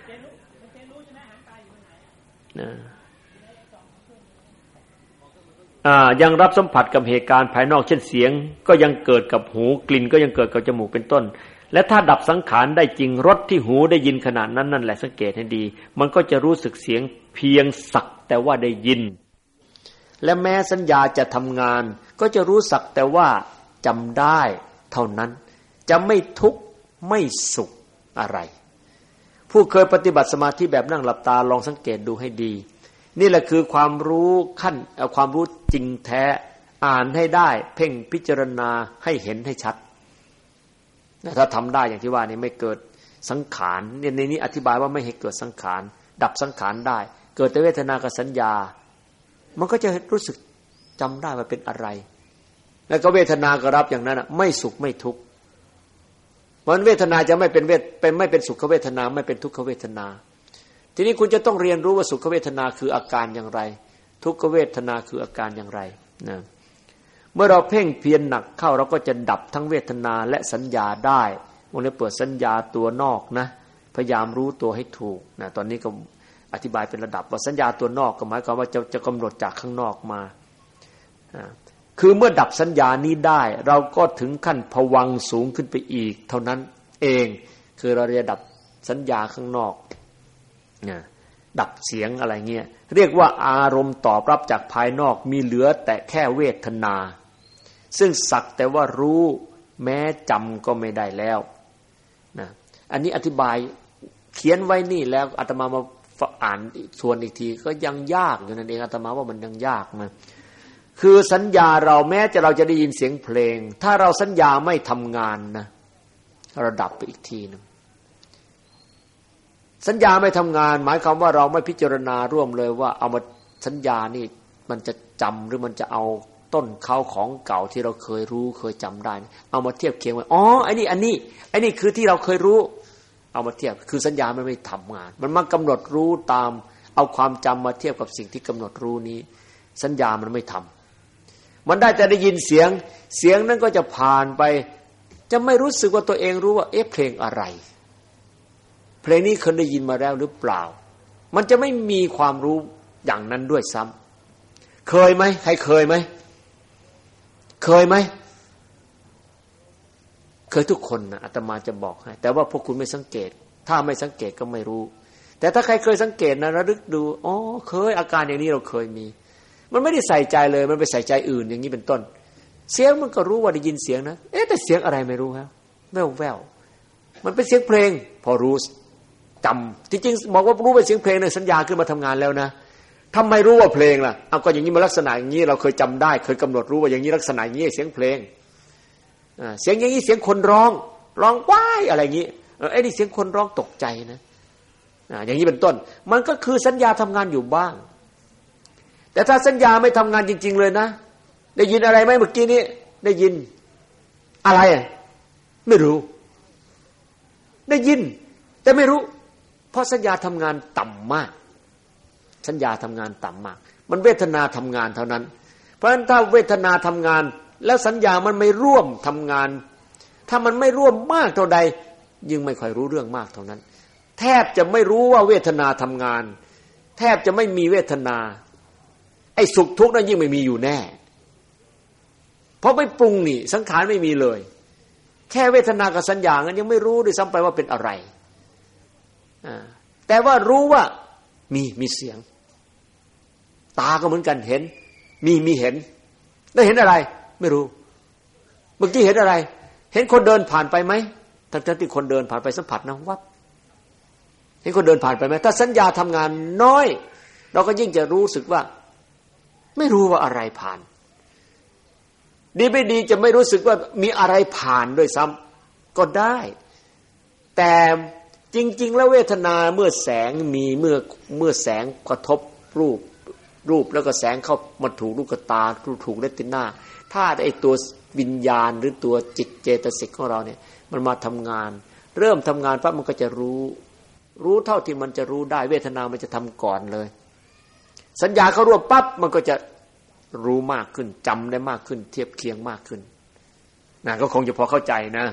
ยังรับสัมผัสกับเหตุการณ์ภายนอกเช่นเสียงก็ยังเกิดกับหูกลิ่นก็ยังเกิดกับจมูกเป็นต้นและถ้าดับสังขารได้จริงรสที่หูได้ยินขนาดนั้นนั่นแหละสังเกตให้ดีมันก็จะรู้สึกเสียงเพียงสักแต่ว่าได้ยินและแม้สัญญาจะทำงานก็จะรู้สักแต่ว่าจำได้เท่านั้นจะไม่ทุกข์ไม่สุขอะไรผู้เคยปฏิบัติสมาธิแบบนั่งหลับตาลองสังเกตดูให้ดีนี่แหละคือความรู้ขั้นความรู้จริงแท้อ่านให้ได้เพ่งพิจารณาให้เห็นให้ชัดถ้าทำได้อย่างที่ว่านี่ไม่เกิดสังขารในนี้อธิบายว่าไม่ให้เกิดสังขารดับสังขารได้เกิดแต่เวทนากับสัญญามันก็จะรู้สึกจำได้ว่าเป็นอะไรแล้วก็เวทนาก็รับอย่างนั้นไม่สุขไม่ทุกข์มันเวทนาจะไม่เป็นสุขเวทนาไม่เป็นทุกขเวทนาทีนี้คุณจะต้องเรียนรู้ว่าสุขเวทนาคืออาการอย่างไรทุกขเวทนาคืออาการอย่างไรนะเมื่อเราเพ่งเพียรหนักเข้าเราก็จะดับทั้งเวทนาและสัญญาได้วงเล็บเปิดสัญญาตัวนอกนะพยายามรู้ตัวให้ถูกนะตอนนี้ก็อธิบายเป็นระดับว่าสัญญาตัวนอกก็หมายความว่าจะกำหนดจากข้างนอกมาคือเมื่อดับสัญญานี้ได้เราก็ถึงขั้นภวังค์สูงขึ้นไปอีกเท่านั้นเองคือเราจะดับสัญญาข้างนอกดับเสียงอะไรเงี้ยเรียกว่าอารมณ์ตอบรับจากภายนอกมีเหลือแต่แค่เวทนาซึ่งสักแต่ว่ารู้แม้จำก็ไม่ได้แล้วนะอันนี้อธิบายเขียนไว้นี่แล้วอาตมามาอ่านส่วนอีกทีก็ยังยากอยู่นั่นเองอาตมาว่ามันยังยากนะคือสัญญาเราแม้จะเราจะได้ยินเสียงเพลงถ้าเราสัญญาไม่ทำงานนะเราดับไปอีกทีนึงสัญญาไม่ทำงานหมายความว่าเราไม่พิจารณาร่วมเลยว่าเอามาสัญญานี่มันจะจำหรือมันจะเอาต้นเขาของเก่าที่เราเคยรู้เคยจำได้เอามาเทียบเคียงไว้อ๋อไอ้นี่คือที่เราเคยรู้เอามาเทียบคือสัญญามันไม่ทำงานมันมากำหนดรู้ตามเอาความจำมาเทียบกับสิ่งที่กำหนดรู้นี้สัญญามันไม่ทำมันได้แต่ได้ยินเสียงนั้นก็จะผ่านไปจะไม่รู้สึกว่าตัวเองรู้ว่าเอ๊ะเพลงอะไรเพลงนี้เคยได้ยินมาแล้วหรือเปล่ามันจะไม่มีความรู้อย่างนั้นด้วยซ้ำเคยไหมใครเคยไหมเคยไหมเคยทุกคนนะอาตมาจะบอกให้แต่ว่าพวกคุณไม่สังเกตถ้าไม่สังเกตก็ไม่รู้แต่ถ้าใครเคยสังเกตนะระลึกดูอ๋อเคยอาการอย่างนี้เราเคยมีมันไม่ได้ใส่ใจเลยมันไปใส่ใจอื่นอย่างนี้เป็นต้นเสียงมันก็รู้ว่าได้ยินเสียงนะเอ๊ะแต่เสียงอะไรไม่รู้ครับแว่วๆมันเป็นเสียงเพลงพอรู้จำจริงๆบอกว่ารู้เป็นเสียงเพลงเนี่ยสัญญาขึ้นมาทำงานแล้วนะทำไมรู้ว่าเพลงล่ะเอาก็อย่างนี้มาลักษณะอย่างนี้เราเคยจำได้เคยกำหนดรู้ว่าอย่างนี้ลักษณะอย่างนี้เสียงเพลงเสียงอย่างนี้เสียงคนร้องว้ายอะไรอย่างนี้ไอ้นี่เสียงคนร้องตกใจนะอย่างนี้เป็นต้นมันก็คือสัญญาทำงานอยู่บ้างแต่ถ้าสัญญาไม่ทำงานจริงๆเลยนะได้ยินอะไรไหมเมื่อกี้นี้ได้ยินอะไรไม่รู้ได้ยินแต่ไม่รู้เพราะสัญญาทำงานต่ำมากสัญญาทำงานต่ำมากมันเวทนาทำงานเท่านั้นเพราะฉะนั้นถ้าเวทนาทำงานแล้วสัญญามันไม่ร่วมทำงานถ้ามันไม่ร่วมมากเท่าใดยิ่งไม่ค่อยรู้เรื่องมากเท่านั้นแทบจะไม่รู้ว่าเวทนาทำงานแทบจะไม่มีเวทนาไอ้สุขทุกข์นั้นยิ่งไม่มีอยู่แน่เพราะไม่ปรุงนี่สังขารไม่มีเลยแค่เวทนากับสัญญางั้นยังไม่รู้ด้วยซ้ำไปว่าเป็นอะไรแต่ว่ารู้ว่ามีเสียงตาก็เหมือนกันเห็นมีเห็นได้เห็นอะไรไม่รู้เมื่อกี้เห็นอะไรเห็นคนเดินผ่านไปไหมทั้งที่คนเดินผ่านไปสัมผัสนะวับเห็นคนเดินผ่านไปไหมถ้าสัญญาทำงานน้อยเราก็ยิ่งจะรู้สึกว่าไม่รู้ว่าอะไรผ่านดีไม่ดีจะไม่รู้สึกว่ามีอะไรผ่านด้วยซ้ำก็ได้แต่จริงๆแล้วเวทนาเมื่อแสงมีเมื่อแสงกระทบรูปแล้วก็แสงเข้ามาถูกลูกตาถูกเรตินาถ้าไอ้ตัววิญญาณหรือตัวจิตเจตสิกของเราเนี่ยมันมาทำงานเริ่มทำงานปั๊บมันก็จะรู้เท่าที่มันจะรู้ได้เวทนามันจะทำก่อนเลยสัญญาเข้ารวบปั๊บมันก็จะรู้มากขึ้นจำได้มากขึ้นเทียบเคียงมากขึ้นนะก็คงจะพอเข้าใจนะ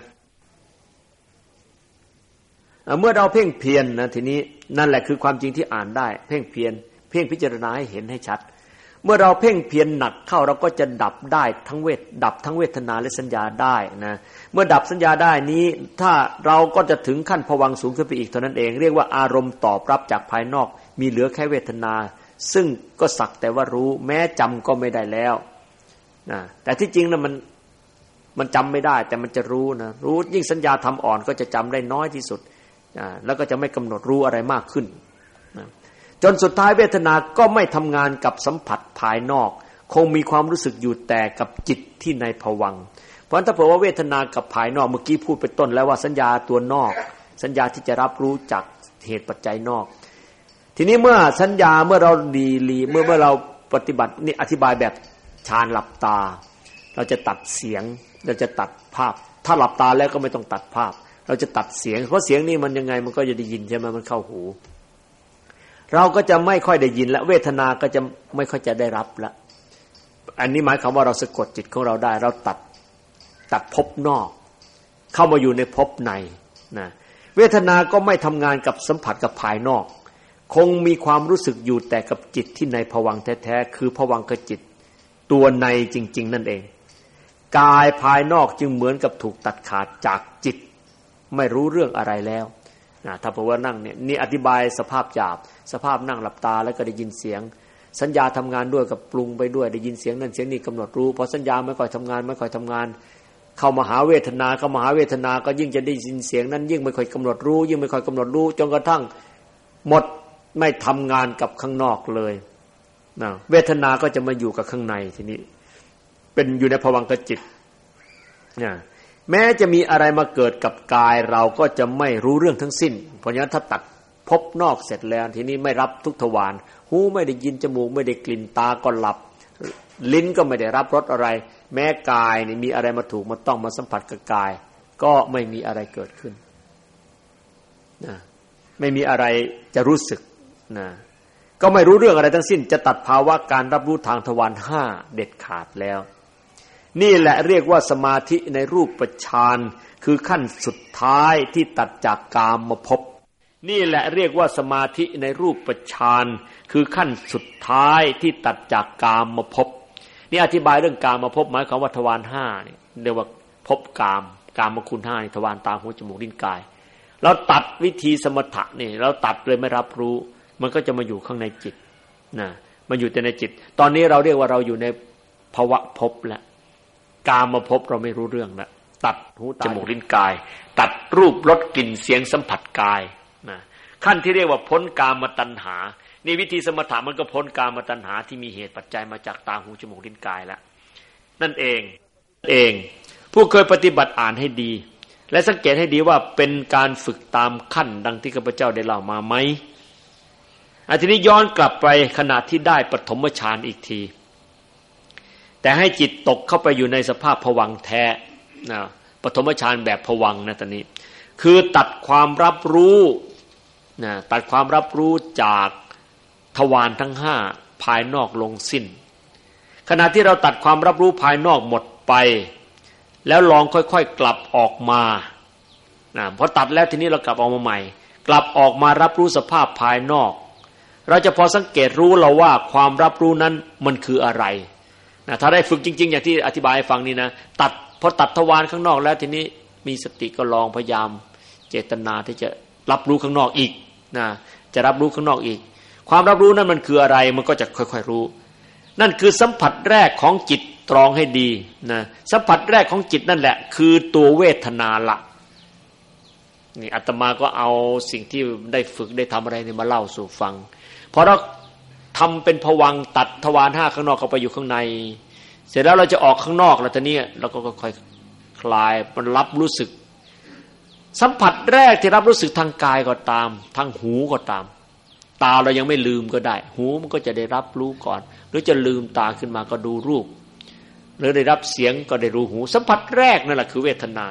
เมื่อเราเพ่งเพียรนะทีนี้นั่นแหละคือความจริงที่อ่านได้เพ่งเพียรเพ่งพิจารณาให้เห็นให้ชัดเมื่อเราเพ่งเพียรหนักเข้าเราก็จะดับได้ดับทั้งเวทนาและสัญญาได้นะเมื่อดับสัญญาได้นี้ถ้าเราก็จะถึงขั้นภวังค์สูงขึ้นไปอีกเท่านั้นเองเรียกว่าอารมณ์ตอบรับจากภายนอกมีเหลือแค่เวทนาซึ่งก็สักแต่ว่ารู้แม้จำก็ไม่ได้แล้วนะแต่ที่จริงนะมันจำไม่ได้แต่มันจะรู้นะรู้ยิ่งสัญญาทำอ่อนก็จะจำได้น้อยที่สุดแล้วก็จะไม่กำหนดรู้อะไรมากขึ้นนะจนสุดท้ายเวทนาก็ไม่ทำงานกับสัมผัสภายนอกคงมีความรู้สึกอยู่แต่กับจิตที่ในภวังค์เพราะฉะนั้นถ้าเผื่อว่าเวทนากับภายนอกเมื่อกี้พูดไปต้นแล้วว่าสัญญาตัวนอกสัญญาที่จะรับรู้จากเหตุปัจจัยนอกทีนี้เมื่อสัญญาเมื่อเราเมื่อเราปฏิบัตินี่อธิบายแบบฌานหลับตาเราจะตัดเสียงเราจะตัดภาพถ้าหลับตาแล้วก็ไม่ต้องตัดภาพเราจะตัดเสียงเพราะเสียงนี่มันยังไงมันก็จะได้ยินใช่ไหมมันเข้าหูเราก็จะไม่ค่อยได้ยินและเวทนาก็จะไม่ค่อยจะได้รับละอันนี้หมายความว่าเราสะกดจิตของเราได้เราตัดภพนอกเข้ามาอยู่ในภพในนะเวทนาก็ไม่ทำงานกับสัมผัสกับภายนอกคงมีความรู้สึกอยู่แต่กับจิตที่ในภวังค์แท้ๆคือภวังคจิตตัวในจริงๆนั่นเองกายภายนอกจึงเหมือนกับถูกตัดขาดจากจิตไม่รู้เรื่องอะไรแล้วถ้าบอกว่านั่งเนี่ยนี่อธิบายสภาพหยาบสภาพนั่งหลับตาแล้วก็ได้ยินเสียงสัญญาทำงานด้วยกับปรุงไปด้วยได้ยินเสียงนั่นเสียงนี้กำหนดรู้พอสัญญาไม่ค่อยทำงานเข้ามาหาเวทนาก็ยิ่งจะได้ยินเสียงนั้นยิ่งไม่ค่อยกำหนดรู้ยิ่งไม่ค่อยกำหนดรู้จนกระทั่งหมดไม่ทำงานกับข้างนอกเลยนะเวทนาก็จะมาอยู่กับข้างในทีนี้เป็นอยู่ในภวังคจิตนะแม้จะมีอะไรมาเกิดกับกายเราก็จะไม่รู้เรื่องทั้งสิ้นเพราะฉะนั้นถ้าตัดพบนอกเสร็จแล้วทีนี้ไม่รับทุกทวารหูไม่ได้ยินจมูกไม่ได้กลิ่นตาก็หลับลิ้นก็ไม่ได้รับรสอะไรแม้กายนี่มีอะไรมาถูกมาต้องมาสัมผัสกับกายก็ไม่มีอะไรเกิดขึ้นนะไม่มีอะไรจะรู้สึกนะก็ไม่รู้เรื่องอะไรทั้งสิ้นจะตัดภาวะการรับรู้ทางทวารห้าเด็ดขาดแล้วนี่แหละเรียกว่าสมาธิในรูปฌานคือขั้นสุดท้ายที่ตัดจากกามภพนี่แหละเรียกว่าสมาธิในรูปฌานคือขั้นสุดท้ายที่ตัดจากกามภพนี่อธิบายเรื่องกามภพหมายความว่าทวารห้านี่เรียกว่าภพกามคุณห้าทวารตาหูจมูกลิ้นกายเราตัดวิธีสมถะนี่เราตัดเลยไม่รับรู้มันก็จะมาอยู่ข้างในจิตนะมันอยู่แต่ในจิตตอนนี้เราเรียกว่าเราอยู่ในภวะภพแล้วกามภพเราไม่รู้เรื่องแล้วตัดหูจมูกลิ้นกายตัดรูปรสกลิ่นเสียงสัมผัสกายนะขั้นที่เรียกว่าพ้นกามตัณหานี่วิธีสมถะมันก็พ้นกามตัณหาที่มีเหตุปัจจัยมาจากตาหูจมูกลิ้นกายแล้วนั่นเองผู้เคยปฏิบัติอ่านให้ดีและสังเกตให้ดีว่าเป็นการฝึกตามขั้นดังที่ข้าพเจ้าได้เล่ามาไหมทีนี้ย้อนกลับไปขณะที่ได้ปฐมฌานอีกทีแต่ให้จิตตกเข้าไปอยู่ในสภาพภวังค์แท้นะปฐมฌานแบบภวังค์นะตอนนี้คือตัดความรับรู้นะตัดความรับรู้จากทวารทั้งห้าภายนอกลงสิ้นขณะที่เราตัดความรับรู้ภายนอกหมดไปแล้วลองค่อยๆกลับออกมานะพอตัดแล้วทีนี้เรากลับออกมาใหม่กลับออกมารับรู้สภาพภายนอกเราจะพอสังเกตรู้เราว่าความรับรู้นั้นมันคืออะไรนะถ้าได้ฝึกจริงๆอย่างที่อธิบายให้ฟังนี่นะพอตัดทวารข้างนอกแล้วทีนี้มีสติก็ลองพยายามเจตนาที่จะรับรู้ข้างนอกอีกนะจะรับรู้ข้างนอกอีกความรับรู้นั้นมันคืออะไรมันก็จะค่อยๆรู้นั่นคือสัมผัสแรกของจิตตรองให้ดีนะสัมผัสแรกของจิตนั่นแหละคือตัวเวทนาละนี่อาตมาก็เอาสิ่งที่ได้ฝึกได้ทำอะไรนี่มาเล่าสู่ฟังพอเราทำเป็นภวังค์ตัดทวารห้าข้างนอกเข้าไปอยู่ข้างในเสร็จแล้วเราจะออกข้างนอกแล้วตอนนี้เราก็ค่อยคลายมันรับรู้สึกสัมผัสแรกที่รับรู้สึกทางกายก็ตามทางหูก็ตามตาเรายังไม่ลืมก็ได้หูมันก็จะได้รับรู้ก่อนหรือจะลืมตาขึ้นมาก็ดูรูปหรือได้รับเสียงก็ได้รู้หูสัมผัสแรกนั่นแหละคือเวทนา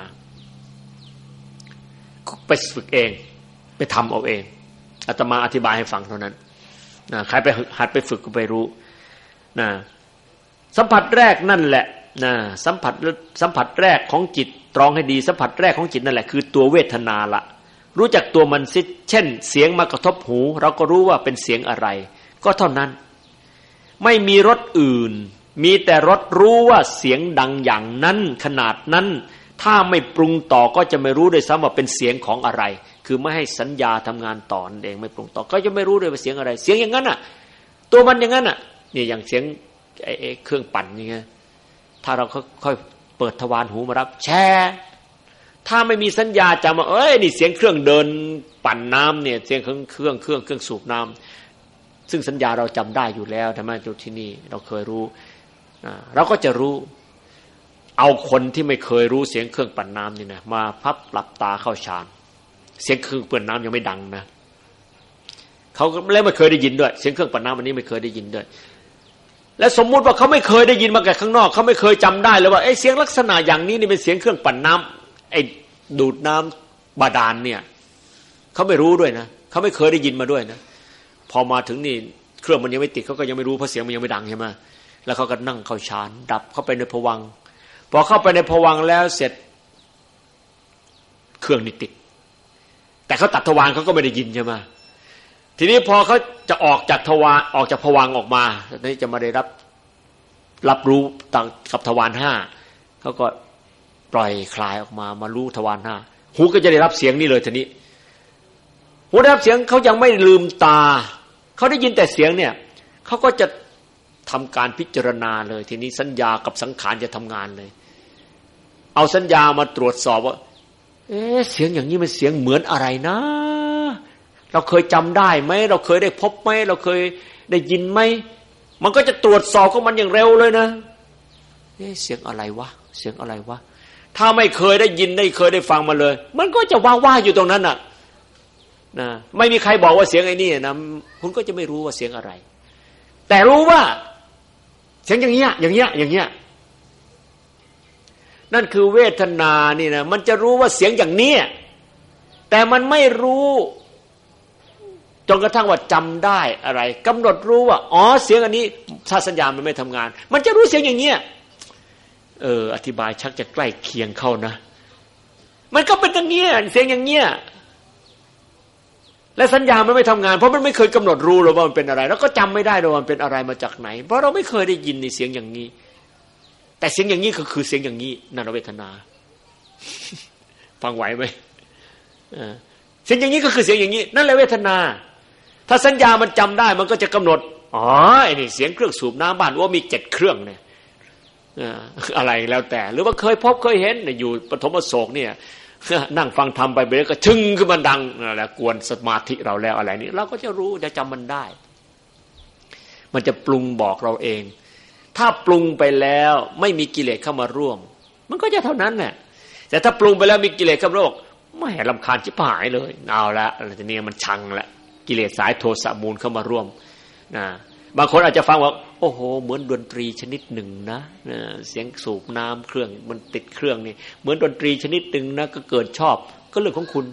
ไปฝึกเองไปทำเอาเองอาตมาอธิบายให้ฟังเท่านั้นนะใครไปหัดไปฝึกก็ไปรู้นะสัมผัสแรกนั่นแหละนะสัมผัสแรกของจิตตรองให้ดีสัมผัสแรกของจิตนั่นแหละคือตัวเวทนาละรู้จักตัวมันสิเช่นเสียงมากระทบหูเราก็รู้ว่าเป็นเสียงอะไรก็เท่านั้นไม่มีรสอื่นมีแต่รสรู้ว่าเสียงดังอย่างนั้นขนาดนั้นถ้าไม่ปรุงต่อก็จะไม่รู้ด้วยซ้ำว่าเป็นเสียงของอะไรคือไม่ให้สัญญาทำงานต่อนั่นเองไม่ปรุงต่อก็จะไม่รู้ด้วยว่าเสียงอะไรเสียงอย่างนั้นน่ะตัวมันอย่างนั้นน่ะนี่อย่างเสียงเครื่องปั่นอย่างเงี้ยถ้าเราค่อยเปิดทวารหูมารับแช่ถ้าไม่มีสัญญาจำว่านี่เสียงเครื่องเดินปั่นน้ำเนี่ยเสียงเครื่องสูบน้ำซึ่งสัญญาเราจำได้อยู่แล้วทำไมจุดที่นี่เราเคยรู้เราก็จะรู้เอาคนที่ไม่เคยรู้เสียงเครื่องปั่นน้ำนี่นะมาพับหลับตาเข้าฌานเสียงเครื่องปั่นน้ำยังไม่ดังนะเขาแล้วไม่เคยได้ยินด้วยเสียงเครื่องปั่นน้ำอันนี้ไม่เคยได้ยินด้วยและสมมุติว่าเขาไม่เคยได้ยินมาจากข้างนอกเขาไม่เคยจำได้เลยว่าเสียงลักษณะอย่างนี้นี่เป็นเสียงเครื่องปั่นน้ำดูดน้ำบาดาลเนี่ยเขาไม่รู้ด้วยนะเขาไม่เคยได้ยินมาด้วยนะพอมาถึงนี่เครื่องมันยังไม่ติดเขาก็ยังไม่รู้เพราะเสียงมันยังไม่ดังใช่ไหมแล้วเขาก็นั่งเข้าฌานดับเข้าไปในภวังค์พอเข้าไปในภวังค์แล้วเสร็จเครื่องนี่ติดแต่เขาตัดทวารเขาก็ไม่ได้ยินใช่ไหมทีนี้พอเขาจะออกจากทวารออกจากภวังค์ออกมานี่จะมาได้รับรู้ต่างกับทวารห้าเขาก็ปล่อยคลายออกมารู้ทวารห้าหูก็จะได้รับเสียงนี่เลยทีนี้หูได้รับเสียงเขายังไม่ลืมตาเขาได้ยินแต่เสียงเนี่ยเขาก็จะทำการพิจารณาเลยทีนี้สัญญากับสังขารจะทำงานเลยเอาสัญญามาตรวจสอบว่าเสียงอย่างนี้มันเสียงเหมือนอะไรนะเราเคยจำได้ไหมเราเคยได้พบไหมเราเคยได้ยินไหมมันก็จะตรวจสอบของมันอย่างเร็วเลยนะเสียงอะไรวะเสียงอะไรวะถ้าไม่เคยได้ยินได้เคยได้ฟังมาเลยมันก็จะว่างๆอยู่ตรงนั้นน่ะนะไม่มีใครบอกว่าเสียงไอ้นี่นะคุณก็จะไม่รู้ว่าเสียงอะไรแต่รู้ว่าเสียงอย่างเงี้ยอย่างเงี้ยอย่างเงี้ยนั่นคือเวทนานี่นะมันจะรู้ว่าเสียงอย่างนี้แต่มันไม่รู้จนกระทั่งว่าจำได้อะไรกำหนดรู้ว่าอ๋อเสียงอันนี้ถ้าสัญญามันไม่ทำงานมันจะรู้เสียงอย่างเงี้ยอธิบายชักจะใกล้เคียงเข้านะมันก็เป็นอย่างเงี้ยเสียงอย่างเงี้ยและสัญญามันไม่ทำงานเพราะมันไม่เคยกำหนดรู้หรอกว่ามันเป็นอะไรแล้วก็จำไม่ได้ว่ามันเป็นอะไรมาจากไหนเพราะเราไม่เคยได้ยินในเสียงอย่างนี้แต่เสียงอย่างนี้ก็คือเสียงอย่างนี้นั่นเวทนาฟังไหวไหมเสียงอย่างนี้ก็คือเสียงอย่างนี้นั่นแหละเวทนาถ้าสัญญามันจำได้มันก็จะกำหนดอ๋อไอ้นี่เสียงเครื่องสูบน้ำบ้านว่ามี7เครื่องเนี่ยอะไรแล้วแต่หรือว่าเคยพบเคยเห็นอยู่ปฐมโศกเนี่ยนั่งฟังธรรมไปเบลก็ชึ้งขึ้นมาดังนั่นแหละกวนสมาธิเราแล้วอะไรนี้เราก็จะรู้จะจำมันได้มันจะปรุงบอกเราเองถ้าปรุงไปแล้วไม่มีกิเลสเข้ามาร่วมมันก็จะเท่านั้นแหละแต่ถ้าปรุงไปแล้วมีกิเลสเข้ามาร่วมไม่รำคาญชิบหายเลยเอาละอะไรทีนี้มันชังละกิเลสสายโทสะมูลเข้ามาร่วมนะบางคนอาจจะฟังว่าโอ้โหเหมือนดนตรีชนิดหนึ่งนะเสียงสูบน้ำเครื่องมันติดเครื่องนี่เหมือนดนตรีชนิดหนึ่งนะก็เกิดชอบก็เรื่องของคุณ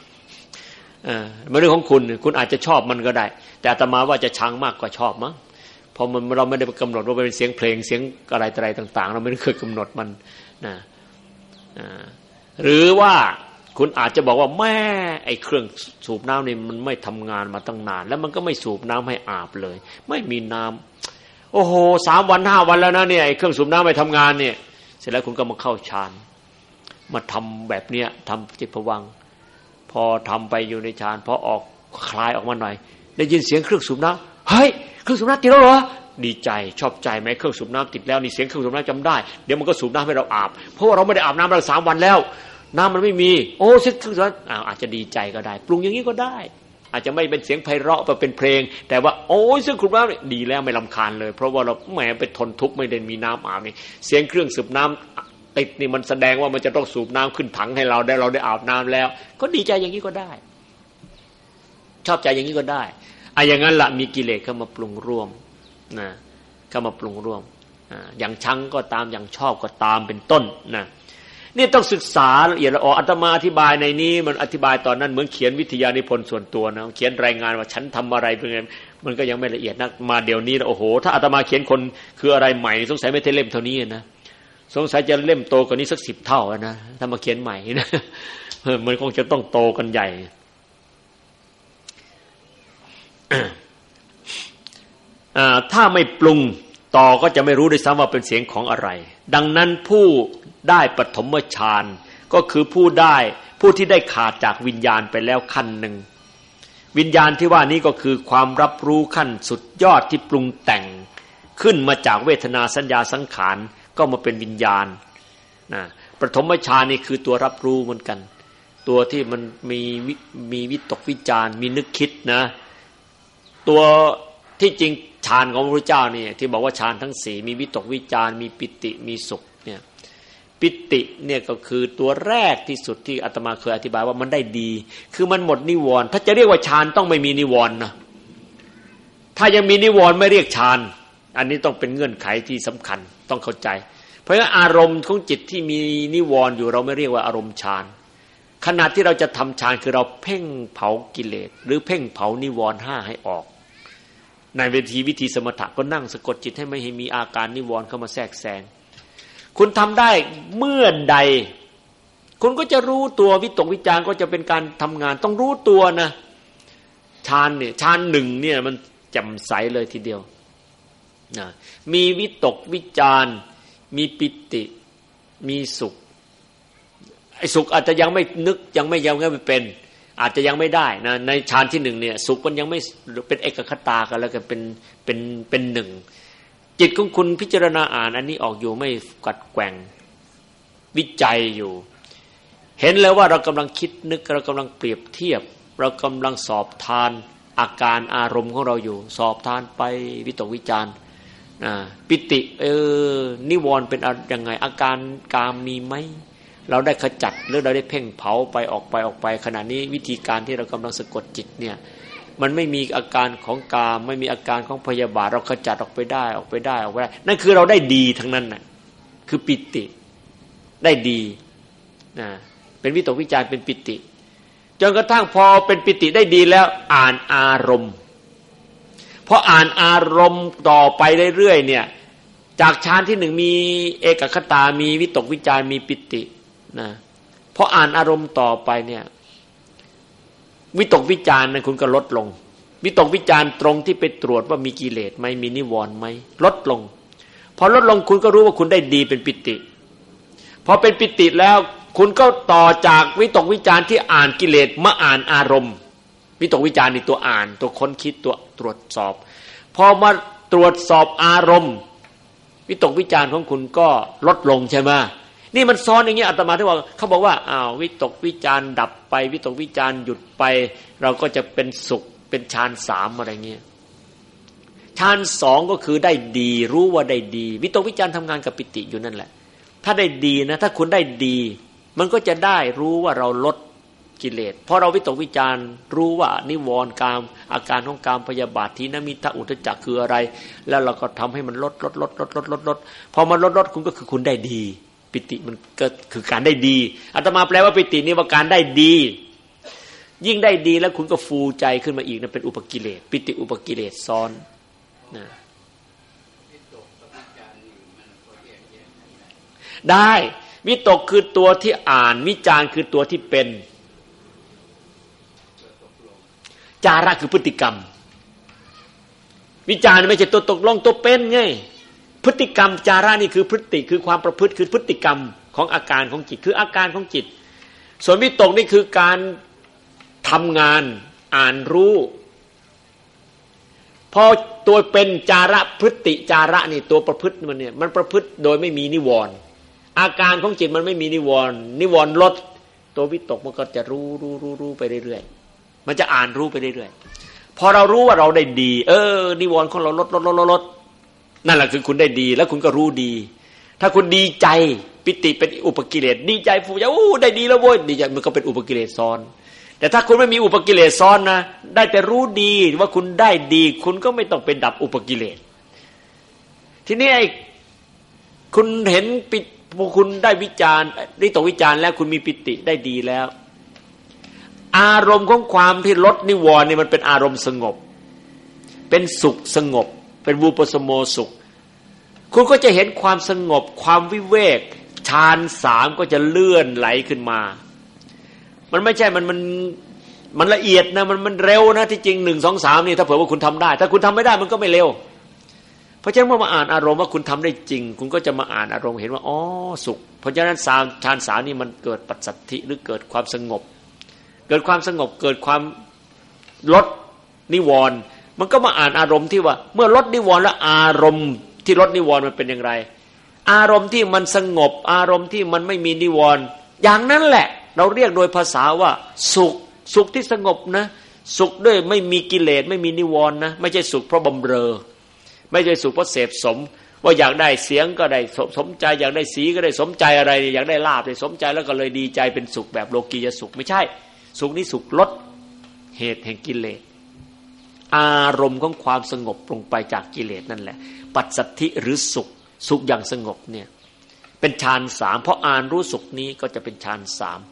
มันเรื่องของคุณอาจจะชอบมันก็ได้แต่อาตมาว่าจะชังมากกว่าชอบมั้งเพราะมันเราไม่ได้กำหนดว่าเป็นเสียงเพลงเสียงอะไรต่างๆเราไม่ได้เคยกำหนดมันนะหรือว่าคุณอาจจะบอกว่าแม่ไอ้เครื่องสูบน้ำนี่มันไม่ทำงานมาตั้งนานแล้วมันก็ไม่สูบน้ำให้อาบเลยไม่มีน้ำโอ้โห3 วัน 5 วันแล้วนะเนี่ยไอ้เครื่องสูบน้ำไม่ทำงานเนี่ยเสร็จแล้วคุณก็มาเข้าฌานมาทำแบบเนี้ยทำจิตภวังค์พอทำไปอยู่ในฌานพอออกคลายออกมาหน่อยได้ยินเสียงเครื่องสูบน้ำเฮ้ยเครื่องสูบน้ำติดแล้วเหรอดีใจชอบใจไหมเครื่องสูบน้ำติดแล้วนี่เสียงเครื่องสูบน้ำจำได้เดี๋ยวมันก็สูบน้ำให้เราอาบเพราะว่าเราไม่ได้อาบน้ำมา3 วันแล้วน้ำมันไม่มีโอ้ซึ่งอาจจะดีใจก็ได้ปรุงอย่างนี้ก็ได้อาจจะไม่เป็นเสียงไพเราะเป็นเพลงแต่ว่าโอ้ซึ่งคุณว่าดีแล้วไม่รำคาญเลยเพราะว่าเราแหมไปทนทุกข์ไม่ได้มีน้ำอาบนี่เสียงเครื่องสูบน้ำติดนี่มันแสดงว่ามันจะต้องสูบน้ำขึ้นถังให้เราได้อาบน้ำแล้วก็ดีใจอย่างนี้ก็ได้ชอบใจอย่างนี้ก็ได้อย่างนั้นละมีกิเลสเข้ามาปรุงร่วมนะเข้ามาปรุงร่วมอย่างชังก็ตามอย่างชอบก็ตามเป็นต้นนะนี่ต้องศึกษาละเอียดละอออาตมาอธิบายในนี้มันอธิบายตอนนั้นเหมือนเขียนวิทยานิพนธ์ส่วนตัวนะเขียนรายงานว่าฉันทำอะไรเป็นไงมันก็ยังไม่ละเอียดนักมาเดี๋ยวนี้โอ้โหถ้าอาตมาเขียนคนคืออะไรใหม่สงสัยไม่ใช่เล่มเท่านี้นะสงสัยจะเล่มโตกว่านี้สัก10 เท่านะถ้ามาเขียนใหม่นะมันคงจะต้องโตกันใหญ่ถ้าไม่ปรุงต่อก็จะไม่รู้ด้วยซ้ำว่าเป็นเสียงของอะไรดังนั้นผู้ได้ปฐมฌานก็คือผู้ที่ได้ขาดจากวิญญาณไปแล้วขั้นหนึ่งวิญญาณที่ว่านี้ก็คือความรับรู้ขั้นสุดยอดที่ปรุงแต่งขึ้นมาจากเวทนาสัญญาสังขารก็มาเป็นวิญญาณนะปฐมฌานนี่คือตัวรับรู้เหมือนกันตัวที่มันมีวิตกวิจารมีนึกคิดนะตัวที่จริงฌานของพระพุทธเจ้านี่ที่บอกว่าฌานทั้ง4มีวิตกวิจารมีปิติมีสุขเนี่ยปิติเนี่ยก็คือตัวแรกที่สุดที่อาตมาเคยอธิบายว่ามันได้ดีคือมันหมดนิวรณ์ถ้าจะเรียกว่าฌานต้องไม่มีนิวรณ์นะถ้ายังมีนิวรณ์ไม่เรียกฌานอันนี้ต้องเป็นเงื่อนไขที่สำคัญต้องเข้าใจเพราะฉะนั้นอารมณ์ของจิตที่มีนิวรณ์อยู่เราไม่เรียกว่าอารมณ์ฌานขณะที่เราจะทำฌานคือเราเพ่งเผากิเลสหรือเพ่งเผานิวรณ์5ให้ออกในวิธีสมถะก็นั่งสะกดจิตให้ไม่ให้มีอาการนิวรณ์เข้ามาแทรกแซงคุณทำได้เมื่อใดคุณก็จะรู้ตัววิตกวิจารก็จะเป็นการทำงานต้องรู้ตัวนะฌานเนี่ยฌาน1เนี่ยมันแจ่มใสเลยทีเดียวนะมีวิตกวิจารมีปิติมีสุขไอ้สุขอาจจะยังไม่นึกยังไม่เป็นอาจจะยังไม่ได้นะในฌานที่1เนี่ยสุขมันยังไม่เป็นเอกคตากันแล้วกันเป็นหนึ่งจิตของคุณพิจารณาอ่านอันนี้ออกอยู่ไม่กัดแกว่งวิจัยอยู่เห็นแล้วว่าเรากำลังคิดนึกเรากำลังเปรียบเทียบเรากำลังสอบทานอาการอารมณ์ของเราอยู่สอบทานไปวิตกวิจารปิตินิวรณ์เป็นยังไงอาการกามมีไหมเราได้ขจัดหรือเราได้เพ่งเผาไปออกไปขณะนี้วิธีการที่เรากำลังสะกดจิตเนี่ยมันไม่มีอาการของกามไม่มีอาการของพยาบาทเราขจัดออกไปได้นั่นคือเราได้ดีทั้งนั้นน่ะคือปิติได้ดีเป็นวิตกวิจารเป็นปิติจนกระทั่งพอเป็นปิติได้ดีแล้วอ่านอารมณ์พออ่านอารมณ์ต่อไปเรื่อยๆเนี่ยจากฌานที่หนึ่งมีเอกคตามีวิตกวิจารมีปิตินะพออ่านอารมณ์ต่อไปเนี่ยวิตกวิจารนั้นคุณก็ลดลงวิตกวิจารตรงที่ไปตรวจว่ามีกิเลสไหมมีนิวรณ์ไหมลดลงพอลดลงคุณก็รู้ว่าคุณได้ดีเป็นปิติพอเป็นปิติแล้วคุณก็ต่อจากวิตกวิจารที่อ่านกิเลสมาอ่านอารมณ์วิตกวิจารนี่ตัวอ่านตัวค้นคิดตัวตรวจสอบพอมาตรวจสอบอารมณ์วิตกวิจารของคุณก็ลดลงใช่ไหมนี่มันซ้อนอย่างนี้อาตมาที่ว่าเขาบอกว่าวิตกวิจารดับไปวิตกวิจารหยุดไปเราก็จะเป็นสุขเป็นฌาน3อะไรเงี้ยฌาน2ก็คือได้ดีรู้ว่าได้ดีวิตกวิจารทำงานกับปิติอยู่นั่นแหละถ้าได้ดีนะถ้าคุณได้ดีมันก็จะได้รู้ว่าเราลดกิเลสเพราะเราวิตกวิจารรู้ว่านิวรณ์กามอาการของกามพยาบาททีนมิทะอุทธัจจะคืออะไรแล้วเราก็ทำให้มันลดพอมันลดคุณก็คือคุณได้ดีปิติมันก็คือการได้ดีอาตมาแปลว่าปิตินี่ว่าการได้ดียิ่งได้ดีแล้วคุณก็ฟูใจขึ้นมาอีกนะเป็นอุปกิเลสปิติอุปกิเลสซ้อนนะได้วิตกคือตัวที่อ่านวิจารคือตัวที่เป็นจาระคือพฤติกรรมวิจารไม่ใช่ตัวตกลงตัวเป็นไงพฤติกรรมจาระนี่คือพฤติคือความประพฤติคือพฤติกรรมของอาการของจิตคืออาการของจิตส่วนวิตกนี่คือการทำงานอ่านรู้พอตัวเป็นจาระพฤติจาระนี่ตัวประพฤติมันเนี่ยมันประพฤติโดยไม่มีนิวรณ์อาการของจิตมันไม่มีนิวรณ์ลดตัววิตกมันก็จะรู้ไปเรื่อยๆมันจะอ่านรู้ไปเรื่อยๆพอเรารู้ว่าเราได้ดีนิวรณ์ของเราลดนั่นแหละคือคุณได้ดีแล้วคุณก็รู้ดีถ้าคุณดีใจปิติเป็นอุปกิเลสดีใจฟูใจได้ดีแล้วโว้ยดีใจมันก็เป็นอุปกิเลสซ้อนแต่ถ้าคุณไม่มีอุปกิเลสซ้อนนะได้แต่รู้ดีว่าคุณได้ดีคุณก็ไม่ต้องเป็นดับอุปกิเลสทีนี้คุณเห็นพอคุณได้วิจารณ์วิตกวิจารแล้วคุณมีปิติได้ดีแล้วอารมณ์ของความที่ลดนิวรณ์นี่มันเป็นอารมณ์สงบเป็นสุขสงบเป็นวูปสโมสุขคุณก็จะเห็นความสงบความวิเวกฌาน3ก็จะเลื่อนไหลขึ้นมามันไม่ใช่มันละเอียดนะมันเร็วนะที่จริง1 2 3นี่ถ้าเผื่อว่าคุณทำได้ถ้าคุณทำไม่ได้มันก็ไม่เร็วเพราะฉะนั้นเมื่อมาอ่านอารมณ์ว่าคุณทำได้จริงคุณก็จะมาอ่านอารมณ์เห็นว่าสุขเพราะฉะนั้นฌาน3นี่มันเกิดปัสสัทธิหรือเกิดความสงบเกิดความสงบเกิดความลดนิวรณ์มันก็มาอ่านอารมณ์ที่ว่าเมื่อลดนิวรณ์แล้วอารมณ์ที่ลดนิวรณ์มันเป็นอย่างไรอารมณ์ที่มันสงบอารมณ์ที่มันไม่มีนิวรณ์อย่างนั้นแหละเราเรียกโดยภาษาว่าสุขที่สงบนะสุขด้วยไม่มีกิเลสไม่มีนิวรณ์นะไม่ใช่สุขเพราะบำเรอไม่ใช่สุขเพราะเสพสมว่าอยากได้เสียงก็ได้สมใจอยากได้สีก็ได้สมใจอะไรอยากได้ลาภได้สมใจแล้วก็เลยดีใจเป็นสุขแบบโลกียสุขไม่ใช่สุขนี้สุขลดเหตุแห่งกิเลสอารมณ์ของความสงบลงไปจากกิเลสนั่นแหละปัสสัทธิหรือสุขอย่างสงบเนี่ยเป็นฌาน3เพราะอ่านรู้สุขนี้ก็จะเป็นฌาน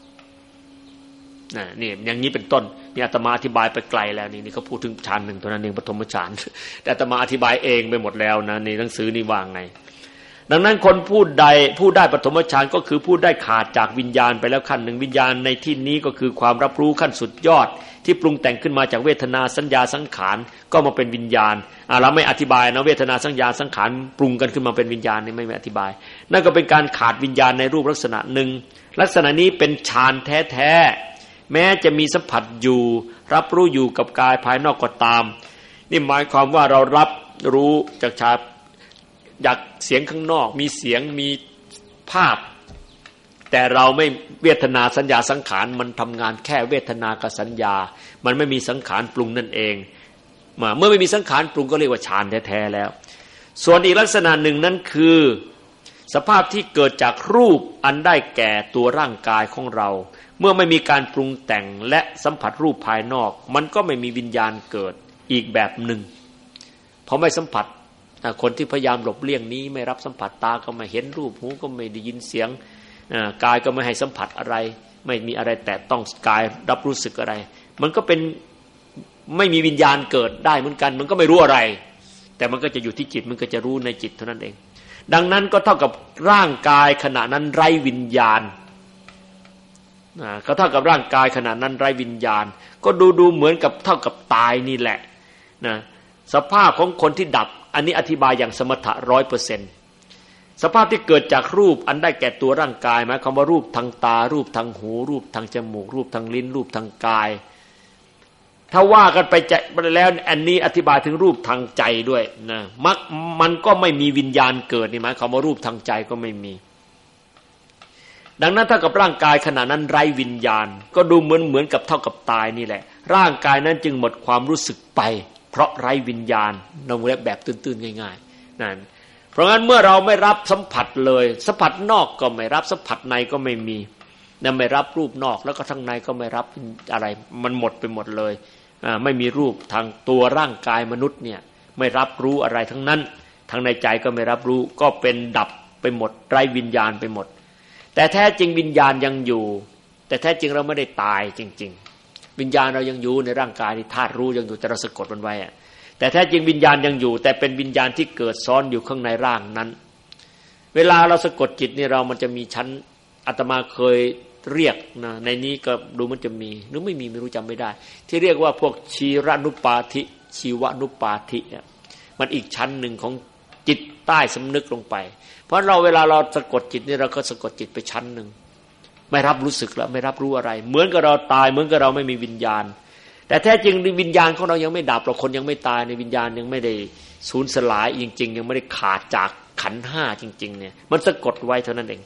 3นี่อย่างนี้เป็นต้นมีอาตมาอธิบายไปไกลแล้วนี่เขาพูดถึงฌาน1ตัวนั้นเองปฐมฌานแต่อาตมาอธิบายเองไปหมดแล้วนะในหนังสือนี่ว่าไงดังนั้นคนผู้ได้ปฐมฌานก็คือผู้ได้ขาดจากวิญญาณไปแล้วขั้นหนึ่งวิญญาณในที่นี้ก็คือความรับรู้ขั้นสุดยอดที่ปรุงแต่งขึ้นมาจากเวทนาสัญญาสังขารก็มาเป็นวิญญาณเราไม่อธิบายนะเวทนาสัญญาสังขารปรุงกันขึ้นมาเป็นวิญญาณนี่ไม่อธิบายนั่นก็เป็นการขาดวิญญาณในรูปลักษณะหนึ่งลักษณะนี้เป็นฌานแท้ๆแม้จะมีสัมผัสอยู่รับรู้อยู่กับกายภายนอกก็ตามนี่หมายความว่าเรารับรู้จากฌานจากเสียงข้างนอกมีเสียงมีภาพแต่เราไม่เวทนาสัญญาสังขารมันทำงานแค่เวทนากับสัญญามันไม่มีสังขารปรุงนั่นเองเมื่อไม่มีสังขารปรุงก็เรียกว่าฌานแท้ๆแล้วส่วนอีกลักษณะหนึ่งนั้นคือสภาพที่เกิดจากรูปอันได้แก่ตัวร่างกายของเราเมื่อไม่มีการปรุงแต่งและสัมผัสรูปภายนอกมันก็ไม่มีวิญญาณเกิดอีกแบบหนึ่งเพราะไม่สัมผัสคนที่พยายามหลบเลี่ยงนี้ไม่รับสัมผัสตาก็ไม่เห็นรูปหูก็ไม่ได้ยินเสียงกายก็ไม่ให้สัมผัสอะไรไม่มีอะไรแตะต้องกายรับรู้สึกอะไรมันก็เป็นไม่มีวิญญาณเกิดได้เหมือนกันมันก็ไม่รู้อะไรแต่มันก็จะอยู่ที่จิตมันก็จะรู้ในจิตเท่านั้นเองดังนั้นก็เท่ากับร่างกายขณะนั้นไร้วิญญาณก็เท่ากับร่างกายขณะนั้นไร้วิญญาณก็ดูเหมือนกับเท่ากับตายนี่แหละนะสภาพของคนที่ดับอันนี้อธิบายอย่างสมถะ 100% สภาพที่เกิดจากรูปอันได้แก่ตัวร่างกายหมายความว่ารูปทางตารูปทางหูรูปทางจมูกรูปทางลิ้นรูปทางกายถ้าว่ากันไปแล้วอันนี้อธิบายถึงรูปทางใจด้วยนะมันก็ไม่มีวิญญาณเกิดนี่หมายความว่ารูปทางใจก็ไม่มีดังนั้นเท่ากับร่างกายขณะนั้นไร้วิญญาณก็ดูเหมือนกับเท่ากับตายนี่แหละร่างกายนั้นจึงหมดความรู้สึกไปเพราะไร้วิญญาณเราเรียกแบบตื้นๆง่ายๆนั่นเพราะงั้นเมื่อเราไม่รับสัมผัสเลยสัมผัสนอกก็ไม่รับสัมผัสในก็ไม่มีนั่นไม่รับรูปนอกแล้วก็ทั้งในก็ไม่รับอะไรมันหมดไปหมดเลยไม่มีรูปทางตัวร่างกายมนุษย์เนี่ยไม่รับรู้อะไรทั้งนั้นทางในใจก็ไม่รับรู้ก็เป็นดับไปหมดไร้วิญญาณไปหมดแต่แท้จริงวิญญาณยังอยู่แต่แท้จริงเราไม่ได้ตายจริงๆวิญญาณเรายังอยู่ในร่างกายที่ธาตุรู้ยังอยู่แต่เราสะกดมันไว้แต่แท้จริงวิญญาณยังอยู่แต่เป็นวิญญาณที่เกิดซ้อนอยู่ข้างในร่างนั้นเวลาเราสะกดจิตนี่มันจะมีชั้นอาตมาเคยเรียกนะในนี้ก็ดูมันจะมีหรือไม่มีไม่รู้จำไม่ได้ที่เรียกว่าพวกชีรนุปาธิชีวนุปาธิเนี่ยมันอีกชั้นหนึ่งของจิตใต้สำนึกลงไปเพราะเวลาเราสะกดจิตนี่เราก็สะกดจิตไปชั้นหนึ่งไม่รับรู้สึกแล้วไม่รับรู้อะไรเหมือนกับเราตายเหมือนกับเราไม่มีวิญญาณแต่แท้จริงวิญญาณของเรายังไม่ดับเราคนยังไม่ตายในวิญญาณยังไม่ได้สูญสลายจริงๆยังไม่ได้ขาดจากขันธ์ห้าจริงๆเนี่ยมันสะกดไว้เท่านั้นเอง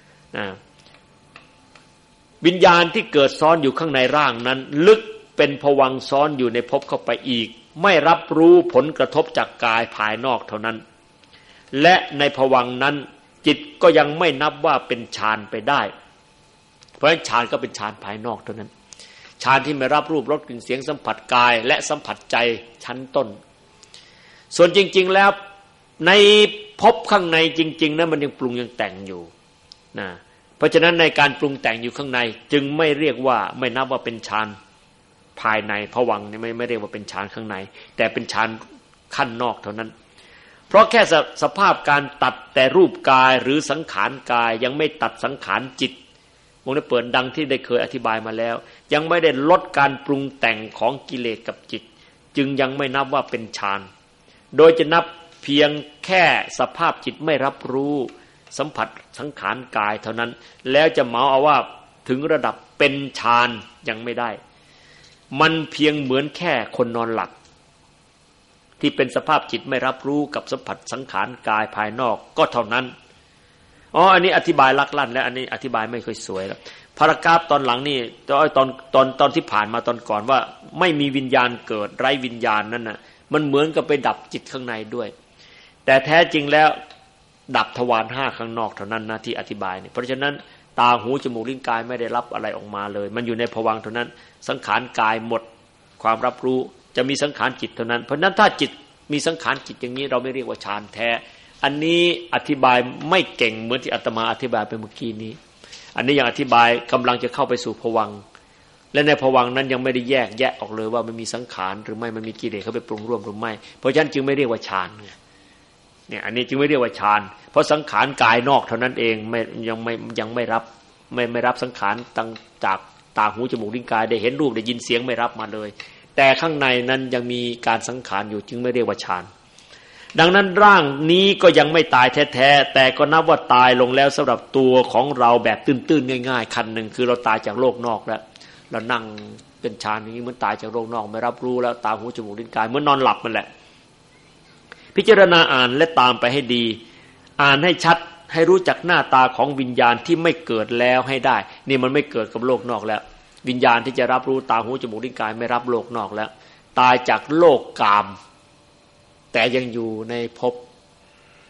วิญญาณที่เกิดซ้อนอยู่ข้างในร่างนั้นลึกเป็นภวังค์ซ้อนอยู่ในภพเข้าไปอีกไม่รับรู้ผลกระทบจากกายภายนอกเท่านั้นและในภวังค์นั้นจิตก็ยังไม่นับว่าเป็นฌานไปได้เพราะฉะนั้นฌานก็เป็นฌานภายนอกเท่านั้นฌานที่ไม่รับรูปรสกลิ่นเสียงสัมผัสกายและสัมผัสใจชั้นต้นส่วนจริงๆแล้วในภพข้างในจริงๆนั้นมันยังปรุงยังแต่งอยู่นะเพราะฉะนั้นในการปรุงแต่งอยู่ข้างในจึงไม่เรียกว่าไม่นับว่าเป็นฌานภายในภวังค์นี่ไม่เรียกว่าเป็นฌานข้างในแต่เป็นฌานขั้นนอกเท่านั้นเพราะแค่สภาพการตัดแต่รูปกายหรือสังขารกายยังไม่ตัดสังขารจิตวงเล็บเปิดดังที่ได้เคยอธิบายมาแล้วยังไม่ได้ลดการปรุงแต่งของกิเลสกับจิตจึงยังไม่นับว่าเป็นฌานโดยจะนับเพียงแค่สภาพจิตไม่รับรู้สัมผัสสังขารกายเท่านั้นแล้วจะเหมาเอาว่าถึงระดับเป็นฌานยังไม่ได้มันเพียงเหมือนแค่คนนอนหลับที่เป็นสภาพจิตไม่รับรู้กับสัมผัสสังขารกายภายนอกก็เท่านั้นอันนี้อธิบายลักลั่นแล้วอันนี้อธิบายไม่ค่อยสวยแล้วพารากราฟตอนหลังนี่ตอนที่ผ่านมาตอนก่อนว่าไม่มีวิญญาณเกิดไร้วิญญาณนั่นน่ะมันเหมือนกับไปดับจิตข้างในด้วยแต่แท้จริงแล้วดับทวารห้าข้างนอกเท่านั้นนะที่อธิบายเนี่ยเพราะฉะนั้นตาหูจมูกลิ้นกายไม่ได้รับอะไรออกมาเลยมันอยู่ในภวังค์เท่านั้นสังขารกายหมดความรับรู้จะมีสังขารจิตเท่านั้นเพราะนั้นถ้าจิตมีสังขารจิตอย่างนี้เราไม่เรียกว่าฌานแท้อันนี้อธิบายไม่เก่งเหมือนที่อาตมาอธิบายไปเมื่อกี้นี้อันนี้ยังอธิบายกำลังจะเข้าไปสู่ภวังค์และในภวังค์นั้นยังไม่ได้แยกแยะออกเลยว่ามันมีสังขารหรือไม่มันมีกิเลสเข้าไปปรุงร่วมหรือไม่เพราะฉะนั้นจึงไม่เรียกว่าฌานเนี่ยอันนี้จึงไม่เรียกว่าฌานเพราะสังขารกายนอกเท่านั้นเองยังไม่รับสังขารตั้งจากตาหูจมูกลิ้นกายได้เห็นรูปได้ยินเสียงไม่รับมาเลยแต่ข้างในนั้นยังมีการสังขารอยู่จึงไม่เรียกว่าฌานดังนั้นร่างนี้ก็ยังไม่ตายแท้ๆแต่ก็นับว่าตายลงแล้วสำหรับตัวของเราแบบตื้นๆง่ายๆคันหนึ่งคือเราตายจากโลกนอกแล้วเรานั่งเป็นฌานอย่างนี้เหมือนตายจากโลกนอกไม่รับรู้แล้วตาหูจมูกลิ้นกายเหมือนนอนหลับมันแหละพิจารณาอ่านและตามไปให้ดีอ่านให้ชัดให้รู้จักหน้าตาของวิญญาณที่ไม่เกิดแล้วให้ได้นี่มันไม่เกิดกับโลกนอกแล้ววิญญาณที่จะรับรู้ตาหูจมูกลิ้นกายไม่รับโลกนอกแล้วตายจากโลกกามแต่ยังอยู่ในภพ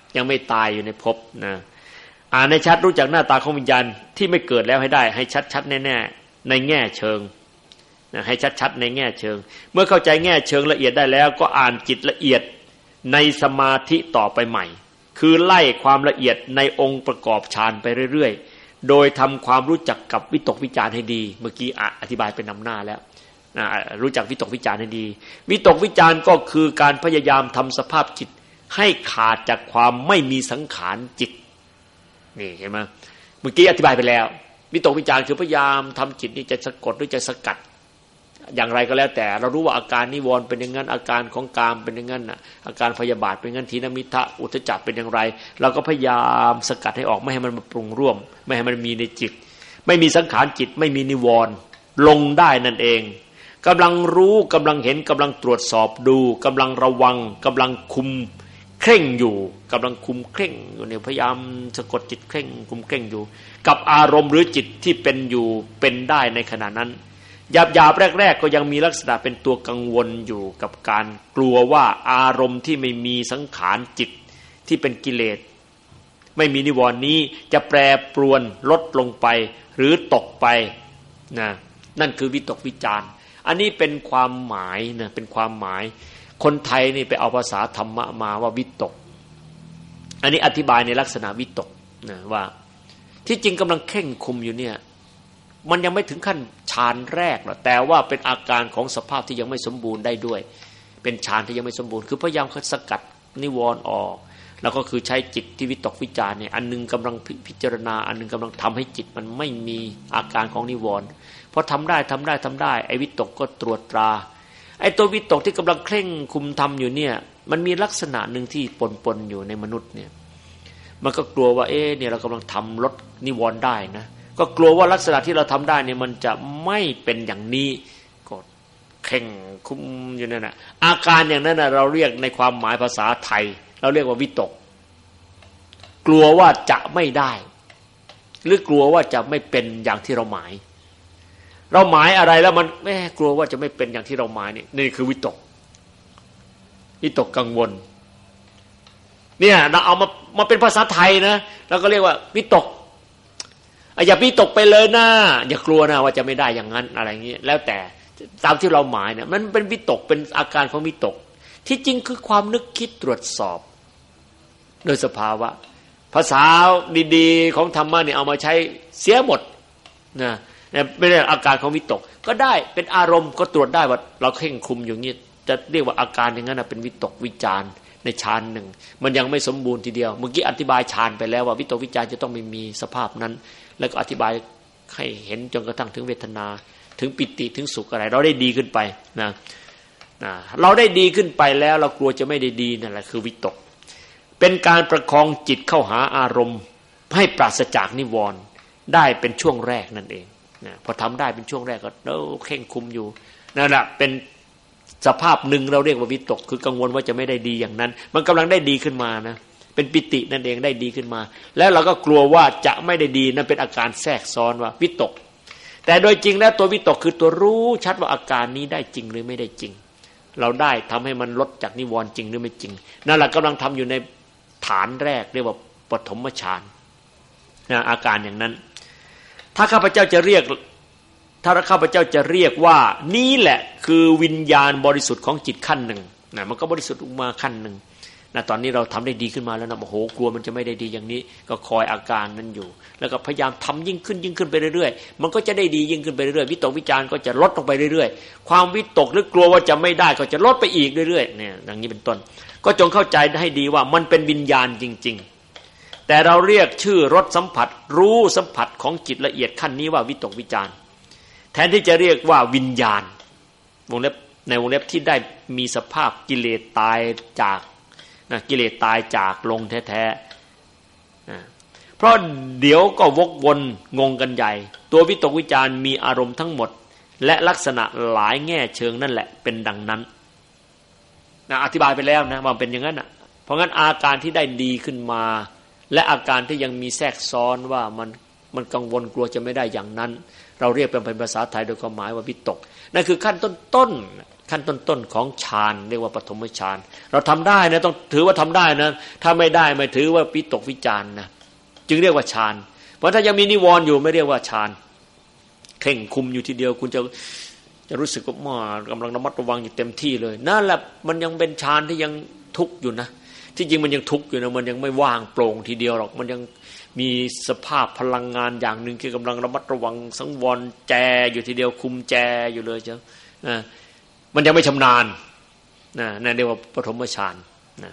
ยังไม่ตายอยู่ในภพนะอ่านในชัดรู้จักหน้าตาของวิญญาณที่ไม่เกิดแล้วให้ได้ให้ชัดๆแน่ๆในแง่เชิงนะให้ชัดๆในแง่เชิงเมื่อเข้าใจแง่เชิงละเอียดได้แล้วก็อ่านจิตละเอียดในสมาธิต่อไปใหม่คือไล่ความละเอียดในองค์ประกอบฌานไปเรื่อยๆโดยทำความรู้จักกับวิตกวิจารให้ดีเมื่อกี้อธิบายไปนำหน้าแล้วรู้จักวิตกวิจารให้ดีวิตกวิจารก็คือการพยายามทำสภาพจิตให้ขาดจากความไม่มีสังขารจิตนี่เห็นไหมเมื่อกี้อธิบายไปแล้ววิตกวิจารคือพยายามทำจิตนี่จะสะกดหรือจะสกัดอย่างไรก็แล้วแต่เรารู้ว่าอาการนิวรณ์เป็นอย่างนั้นอาการของกามเป็นอย่างนั้นอาการพยาบาทเป็นอย่างนั้นทีนมิทะอุทธัจจะเป็นอย่างไรเราก็พยายามสกัดให้ออกไม่ให้มันมาปรุงร่วมไม่ให้มันมีในจิตไม่มีสังขารจิตไม่มีนิวรณ์ลงได้นั่นเองกำลังรู้กำลังเห็นกำลังตรวจสอบดูกำลังระวังกำลังคุมเคร่งอยู่กำลังคุมเคร่งอยู่เนี่ยพยายามสะกดจิตเคร่งคุมเคร่งอยู่กับอารมณ์หรือจิตที่เป็นอยู่เป็นได้ในขณะนั้นหยาบๆแรกๆก็ยังมีลักษณะเป็นตัวกังวลอยู่กับการกลัวว่าอารมณ์ที่ไม่มีสังขารจิตที่เป็นกิเลสไม่มีนิวรณ์นี้จะแปรปรวนลดลงไปหรือตกไปนะนั่นคือวิตกวิจารอันนี้เป็นความหมายนะเป็นความหมายคนไทยนี่ไปเอาภาษาธรรมะมาว่าวิตกอันนี้อธิบายในลักษณะวิตกนะว่าที่จริงกำลังเข่งคุมอยู่เนี่ยมันยังไม่ถึงขั้นฌานแรกหรอกแต่ว่าเป็นอาการของสภาพที่ยังไม่สมบูรณ์ได้ด้วยเป็นฌานที่ยังไม่สมบูรณ์คือพยายามสกัดนิวรณ์ออกแล้วก็คือใช้จิตที่วิตกวิจารเนี่ยอันนึงกำลังพิจารณาอันนึงกำลังทำให้จิตมันไม่มีอาการของนิวรณ์พอทำได้ไอ้วิตกก็ตรวจตราไอ้ตัววิตกที่กำลังเคร่งคุมทำอยู่เนี่ยมันมีลักษณะหนึ่งที่ปนอยู่ในมนุษย์เนี่ยมันก็กลัวว่าเนี่ยเรากำลังทำลดนิวรณ์ได้นะก็กลัวว่าลักษณะที่เราทำได้เนี่ยมันจะไม่เป็นอย่างนี้ก็เข่งคุมอยู่นั่นน่ะอาการอย่างนั้นน่ะเราเรียกในความหมายภาษาไทยเราเรียกว่าวิตกกลัวว่าจะไม่ได้หรือกลัวว่าจะไม่เป็นอย่างที่เราหมายอะไรแล้วมันกลัวว่าจะไม่เป็นอย่างที่เราหมายนี่คือวิตกกังวลเนี่ยเราเอามาเป็นภาษาไทยนะแล้วก็เรียกว่าวิตกอย่าวิตกไปเลยนะอย่ากลัวนะว่าจะไม่ได้อย่างนั้นอะไรอย่างนี้แล้วแต่ตามที่เราหมายเนี่ยมันเป็นวิตกเป็นอาการของวิตกที่จริงคือความนึกคิดตรวจสอบโดยสภาวะภาษาดีๆของธรรมะเนี่ยเอามาใช้เสียหมดนะไม่ได้อาการของวิตกก็ได้เป็นอารมณ์ก็ตรวจได้ว่าเราเข่งคุมอย่างนี้จะเรียกว่าอาการอย่างนั้นเป็นวิตกวิจารในฌานหนึ่งมันยังไม่สมบูรณ์ทีเดียวเมื่อกี้อธิบายฌานไปแล้วว่าวิตกวิจารจะต้องไม่มีสภาพนั้นแล้วก็อธิบายให้เห็นจนกระทั่งถึงเวทนาถึงปิติถึงสุขอะไรเราได้ดีขึ้นไปนะเราได้ดีขึ้นไปแล้วเรากลัวจะไม่ได้ดีนั่นแหละคือวิตกเป็นการประคองจิตเข้าหาอารมณ์ให้ปราศจากนิวรณ์ได้เป็นช่วงแรกนั่นเองนะพอทำได้เป็นช่วงแรกก็เข่งคุมอยู่นั่นแหละเป็นสภาพหนึ่งเราเรียกว่าวิตกคือกังวลว่าจะไม่ได้ดีอย่างนั้นมันกำลังได้ดีขึ้นมานะเป็นปิตินั่นเองได้ดีขึ้นมาแล้วเราก็กลัวว่าจะไม่ได้ดีนั่นเป็นอาการแทรกซ้อนว่าวิตกแต่โดยจริงแล้วตัววิตกคือตัวรู้ชัดว่าอาการนี้ได้จริงหรือไม่ได้จริงเราได้ทำให้มันลดจากนิวรณ์จริงหรือไม่จริงนั่นแหละกำลังทำอยู่ในฐานแรกเรียกว่าปฐมฌานนะอาการอย่างนั้นถ้าข้าพเจ้าจะเรียกว่านี้แหละคือวิญญาณบริสุทธิ์ของจิตขั้นหนึ่งนะมันก็บริสุทธิ์ออกมาขั้นหนึ่งนะตอนนี้เราทำได้ดีขึ้นมาแล้วนะโอ้โหกลัวมันจะไม่ได้ดีอย่างนี้ก็คอยอาการนั้นอยู่แล้วก็พยายามทำยิ่งขึ้นไปเรื่อยๆมันก็จะได้ดียิ่งขึ้นไปเรื่อยๆวิตกวิจารก็จะลดลงไปเรื่อยๆความวิตกหรือกลัวว่าจะไม่ได้ก็จะลดไปอีกเรื่อยๆเนี่ยอย่างนี้เป็นต้นก็จงเข้าใจให้ดีว่ามันเป็นวิญญาณจริงๆแต่เราเรียกชื่อรสสัมผัสรู้สัมผัสของจิตละเอียดขั้นนี้ว่าวิตกวิจารแทนที่จะเรียกว่าวิญญาณวงเล็บในวงเล็บที่ได้มีสภาพกิเลสตายจากกิเลสตายจากลงแท้ๆเพราะเดี๋ยวก็วกวนงงกันใหญ่ตัววิตกวิจารมีอารมณ์ทั้งหมดและลักษณะหลายแง่เชิงนั่นแหละเป็นดังนั้นอธิบายไปแล้วนะว่าเป็นอย่างนั้นเพราะงั้นอาการที่ได้ดีขึ้นมาและอาการที่ยังมีแทรกซ้อนว่ามันกังวลกลัวจะไม่ได้อย่างนั้นเราเรียกเป็นภาษาไทยโดยความหมายว่าวิตกนั่นคือขั้นต้นขั้นต้นๆของฌานเรียกว่าปฐมฌานเราทำได้นะต้องถือว่าทำได้นะถ้าไม่ได้ไม่ถือว่าวิตกวิจารนะจึงเรียกว่าฌานเพราะถ้ายังมีนิวรณ์อยู่ไม่เรียกว่าฌานเข่งคุมอยู่ทีเดียวคุณจะรู้สึกว่ามันกำลังระมัดระวังอยู่เต็มที่เลยนั่นแหละมันยังเป็นฌานที่ยังทุกข์อยู่นะที่จริงมันยังทุกข์อยู่นะมันยังไม่ว่างโปร่งทีเดียวหรอกมันยังมีสภาพพลังงานอย่างหนึ่งที่กำลังระมัดระวังสังวรแจอยู่ทีเดียวคุมแจอยู่เลยเจ้ามันยังไม่ชำนาญนั่นเรียกว่าปฐมฌานนะ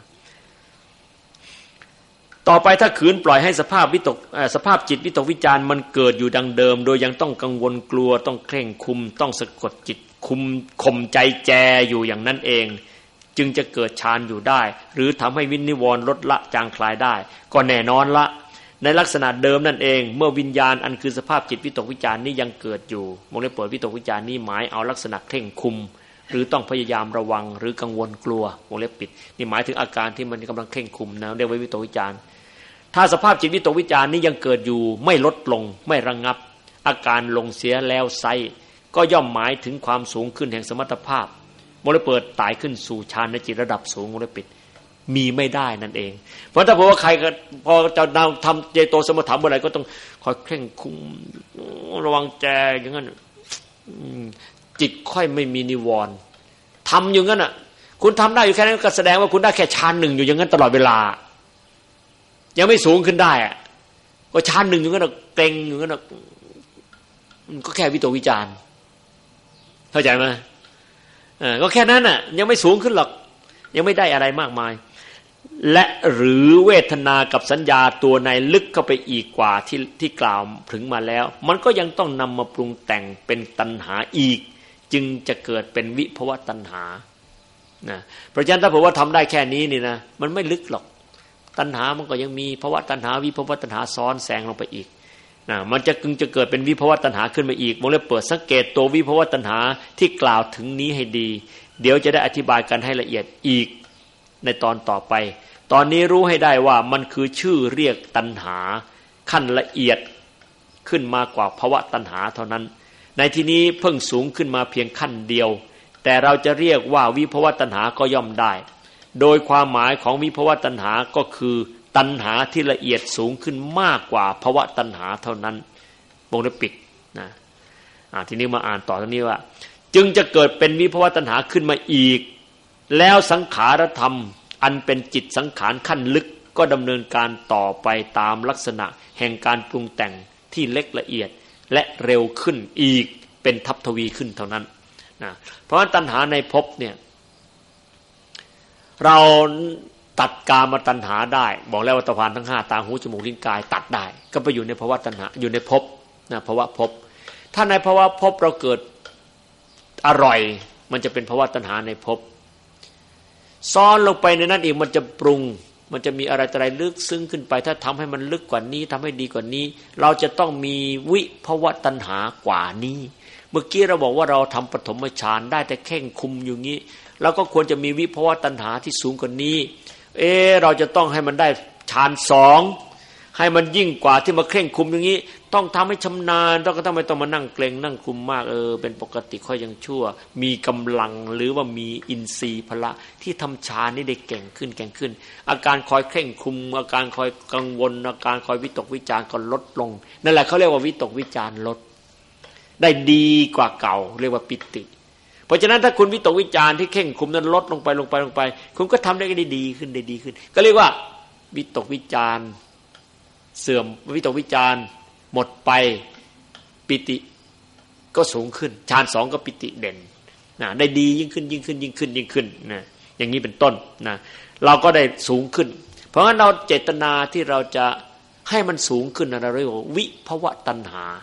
ต่อไปถ้าขืนปล่อยให้สภาพจิตวิตกวิจารมันเกิดอยู่ดังเดิมโดยยังต้องกังวลกลัวต้องเคร่งคุมต้องสะกดจิตข่มใจแจอยู่อย่างนั้นเองจึงจะเกิดฌานอยู่ได้หรือทำให้วินิวรณ์ลดละจางคลายได้ก็แน่นอนละในลักษณะเดิมนั่นเองเมื่อวิญญาณอันคือสภาพจิตวิตกวิจารนี้ยังเกิดอยู่วงเล็บเปิดวิตกวิจารนี้หมายเอาลักษณะเคร่งคุมหรือต้องพยายามระวังหรือกังวลกลัววงเล็บปิดนี่หมายถึงอาการที่มันกำลังเคร่งคุมนะเรียกว่าวิตกวิจารถ้าสภาพจิตวิตกวิจารนี้ยังเกิดอยู่ไม่ลดลงไม่ระงับอาการลงเสียแล้วไซก็ย่อมหมายถึงความสูงขึ้นแห่งสมรรถภาพวงเล็บเปิดไต่ขึ้นสู่ฌานในจิตระดับสูงวงเล็บปิดมีไม่ได้นั่นเองเพราะถ้าบอกว่าใครก็พอจะทำเจโตสมถะเมื่อไหร่ก็ต้องคอยเคร่งคุมระวังแจอย่างนั้นจิตค่อยไม่มีนิวรณ์ทำอย่างนั้นอ่ะคุณทำได้อยู่แค่นั้นก็แสดงว่าคุณได้แค่ฌานหนึ่งอยู่อย่างนั้นตลอดเวลายังไม่สูงขึ้นได้อ่ะก็ฌานหนึ่งอยู่งั้นเกร็งอยู่งั้นก็แค่วิตกวิจารเข้าใจไหมก็แค่นั้นน่ะยังไม่สูงขึ้นหรอกยังไม่ได้อะไรมากมายและหรือเวทนากับสัญญาตัวในลึกเข้าไปอีกกว่าที่กล่าวถึงมาแล้วมันก็ยังต้องนำมาปรุงแต่งเป็นตัณหาอีกจึงจะเกิดเป็นวิภวตัณหานะเพราะฉะนั้นถ้าผมว่าทำได้แค่นี้นี่นะมันไม่ลึกหรอกตัณหามันก็ยังมีภวตัณหาวิภวตัณหาซ้อนแซงลงไปอีกนะมันจะเกิดเป็นวิภวตัณหาขึ้นมาอีกมองเลยเปิดสังเกตตัววิภวตัณหาที่กล่าวถึงนี้ให้ดีเดี๋ยวจะได้อธิบายกันให้ละเอียดอีกในตอนต่อไปตอนนี้รู้ให้ได้ว่ามันคือชื่อเรียกตัณหาขั้นละเอียดขึ้นมากว่าภวตัณหาเท่านั้นในที่นี้เพิ่งสูงขึ้นมาเพียงขั้นเดียวแต่เราจะเรียกว่าวิภวตัณหาก็ย่อมได้โดยความหมายของวิภวตัณหาก็คือตัณหาที่ละเอียดสูงขึ้นมากกว่าภวตัณหาเท่านั้นวงเล็บปิดนะทีนี้มาอ่านต่อตรงนี้ว่าจึงจะเกิดเป็นวิภวตัณหาขึ้นมาอีกแล้วสังขารธรรมอันเป็นจิตสังขารขั้นลึกก็ดำเนินการต่อไปตามลักษณะแห่งการปรุงแต่งที่เล็กละเอียดและเร็วขึ้นอีกเป็นทับทวีขึ้นเท่านั้นนะเพราะฉะนั้นตัณหาในภพเนี่ยเราตัดกามตัณหาได้บอกแล้วว่าตะพานทั้ง5ตาหูจมูกลิ้นกายตัดได้ก็ไปอยู่ในภวตัณหาอยู่ในภพนะภวภพถ้าในภวภพเราเกิดอร่อยมันจะเป็นภวตัณหาในภพซ้อนลงไปในนั้นอีกมันจะปรุงมันจะมีอะไรต่ออะไรลึกซึ้งขึ้นไปถ้าทำให้มันลึกกว่านี้ทำให้ดีกว่านี้เราจะต้องมีวิภวตัณหากว่านี้เมื่อกี้เราบอกว่าเราทำปฐมฌานได้แต่แค่คุมอยู่งี้เราก็ควรจะมีวิภวตัณหาที่สูงกว่านี้เราจะต้องให้มันได้ฌาน2ให้มันยิ่งกว่าที่มาเคร่งคุมอย่างนี้ต้องทำให้ชำนาญต้องไม่ต้องมานั่งเกรงนั่งคุมมากเป็นปกติค่อยยังชั่วมีกำลังหรือว่ามีอินทรีย์พละที่ทำฌานนี่ได้เก่งขึ้นอาการคอยเคร่งคุมอาการคอยกังวลอาการคอยวิตกวิจารก็ลดลงนั่นแหละเขาเรียกว่าวิตกวิจารลดได้ดีกว่าเก่าเรียกว่าปิติเพราะฉะนั้นถ้าคุณวิตกวิจารที่เข่งคุมนั้นลดลงไปคุณก็ทำได้ดีขึ้นก็เรียกว่าวิตกวิจารเสื่อมวิตกวิจารหมดไปปิติก็สูงขึ้นฌาน2ก็ปิติเด่นนะได้ดียิ่งขึ้นนะอย่างนี้เป็นต้นนะเราก็ได้สูงขึ้นเพราะงั้นเราเจตนาที่เราจะให้มันสูงขึ้นเราเรียกว่าวิภวตัณหา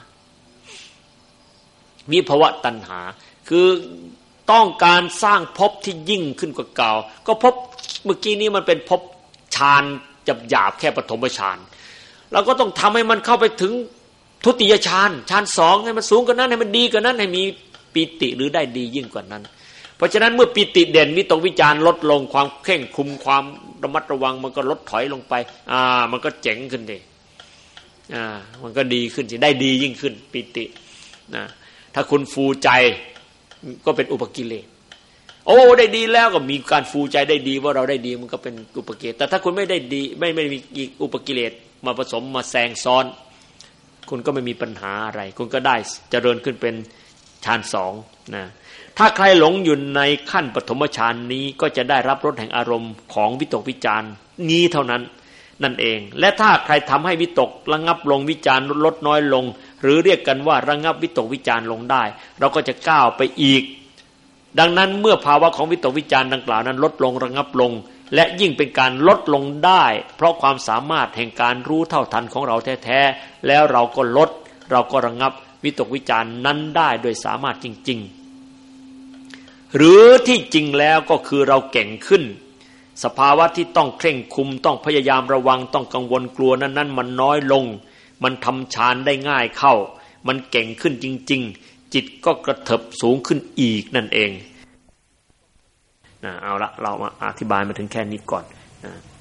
วิภวตัณหาคือต้องการสร้างภพที่ยิ่งขึ้นกว่าเก่าก็ภพเมื่อกี้นี้มันเป็นภพฌานหยาบแค่ปฐมฌานเราก็ต้องทำให้มันเข้าไปถึงทุติยฌาน2ให้มันสูงกว่านั้นให้มันดีกว่านั้นให้มีปิติหรือได้ดียิ่งกว่านั้นเพราะฉะนั้นเมื่อปิติเด่นวิตกวิจารลดลงความเคร่งคุมความระมัดระวังมันก็ลดถอยลงไปมันก็เจ๋งขึ้นดิมันก็ดีขึ้นสิได้ดียิ่งขึ้นปิตินะถ้าคุณฟูใจก็เป็นอุปกิเลสโอ้ได้ดีแล้วก็มีการฟูใจได้ดีว่าเราได้ดีมันก็เป็นอุปกิเลสแต่ถ้าคุณไม่ได้ดีไม่มีอุปกิเลสมาผสมมาแซงซ้อนคุณก็ไม่มีปัญหาอะไรคุณก็ได้เจริญขึ้นเป็นฌานสองนะถ้าใครหลงอยู่ในขั้นปฐมฌานนี้ก็จะได้รับรสแห่งอารมณ์ของวิตกวิจารนี้เท่านั้นนั่นเองและถ้าใครทำให้วิตกระงับลงวิจารลดน้อยลงหรือเรียกกันว่าระงับวิตกวิจารลงได้เราก็จะก้าวไปอีกดังนั้นเมื่อภาวะของวิตกวิจารดังกล่าวนั้นลดลงระงับลงและยิ่งเป็นการลดลงได้เพราะความสามารถแห่งการรู้เท่าทันของเราแท้ๆแล้วเราก็ลดเราก็ระงับวิตกวิจารนั้นได้โดยสามารถจริงๆหรือที่จริงแล้วก็คือเราเก่งขึ้นสภาวะที่ต้องเคร่งคุมต้องพยายามระวังต้องกังวลกลัวนั้นมันน้อยลงมันทำฌานได้ง่ายเข้ามันเก่งขึ้นจริงๆจิตก็กระเถิบสูงขึ้นอีกนั่นเองเอาละเรามาอธิบายมาถึงแค่นี้ก่อนนะ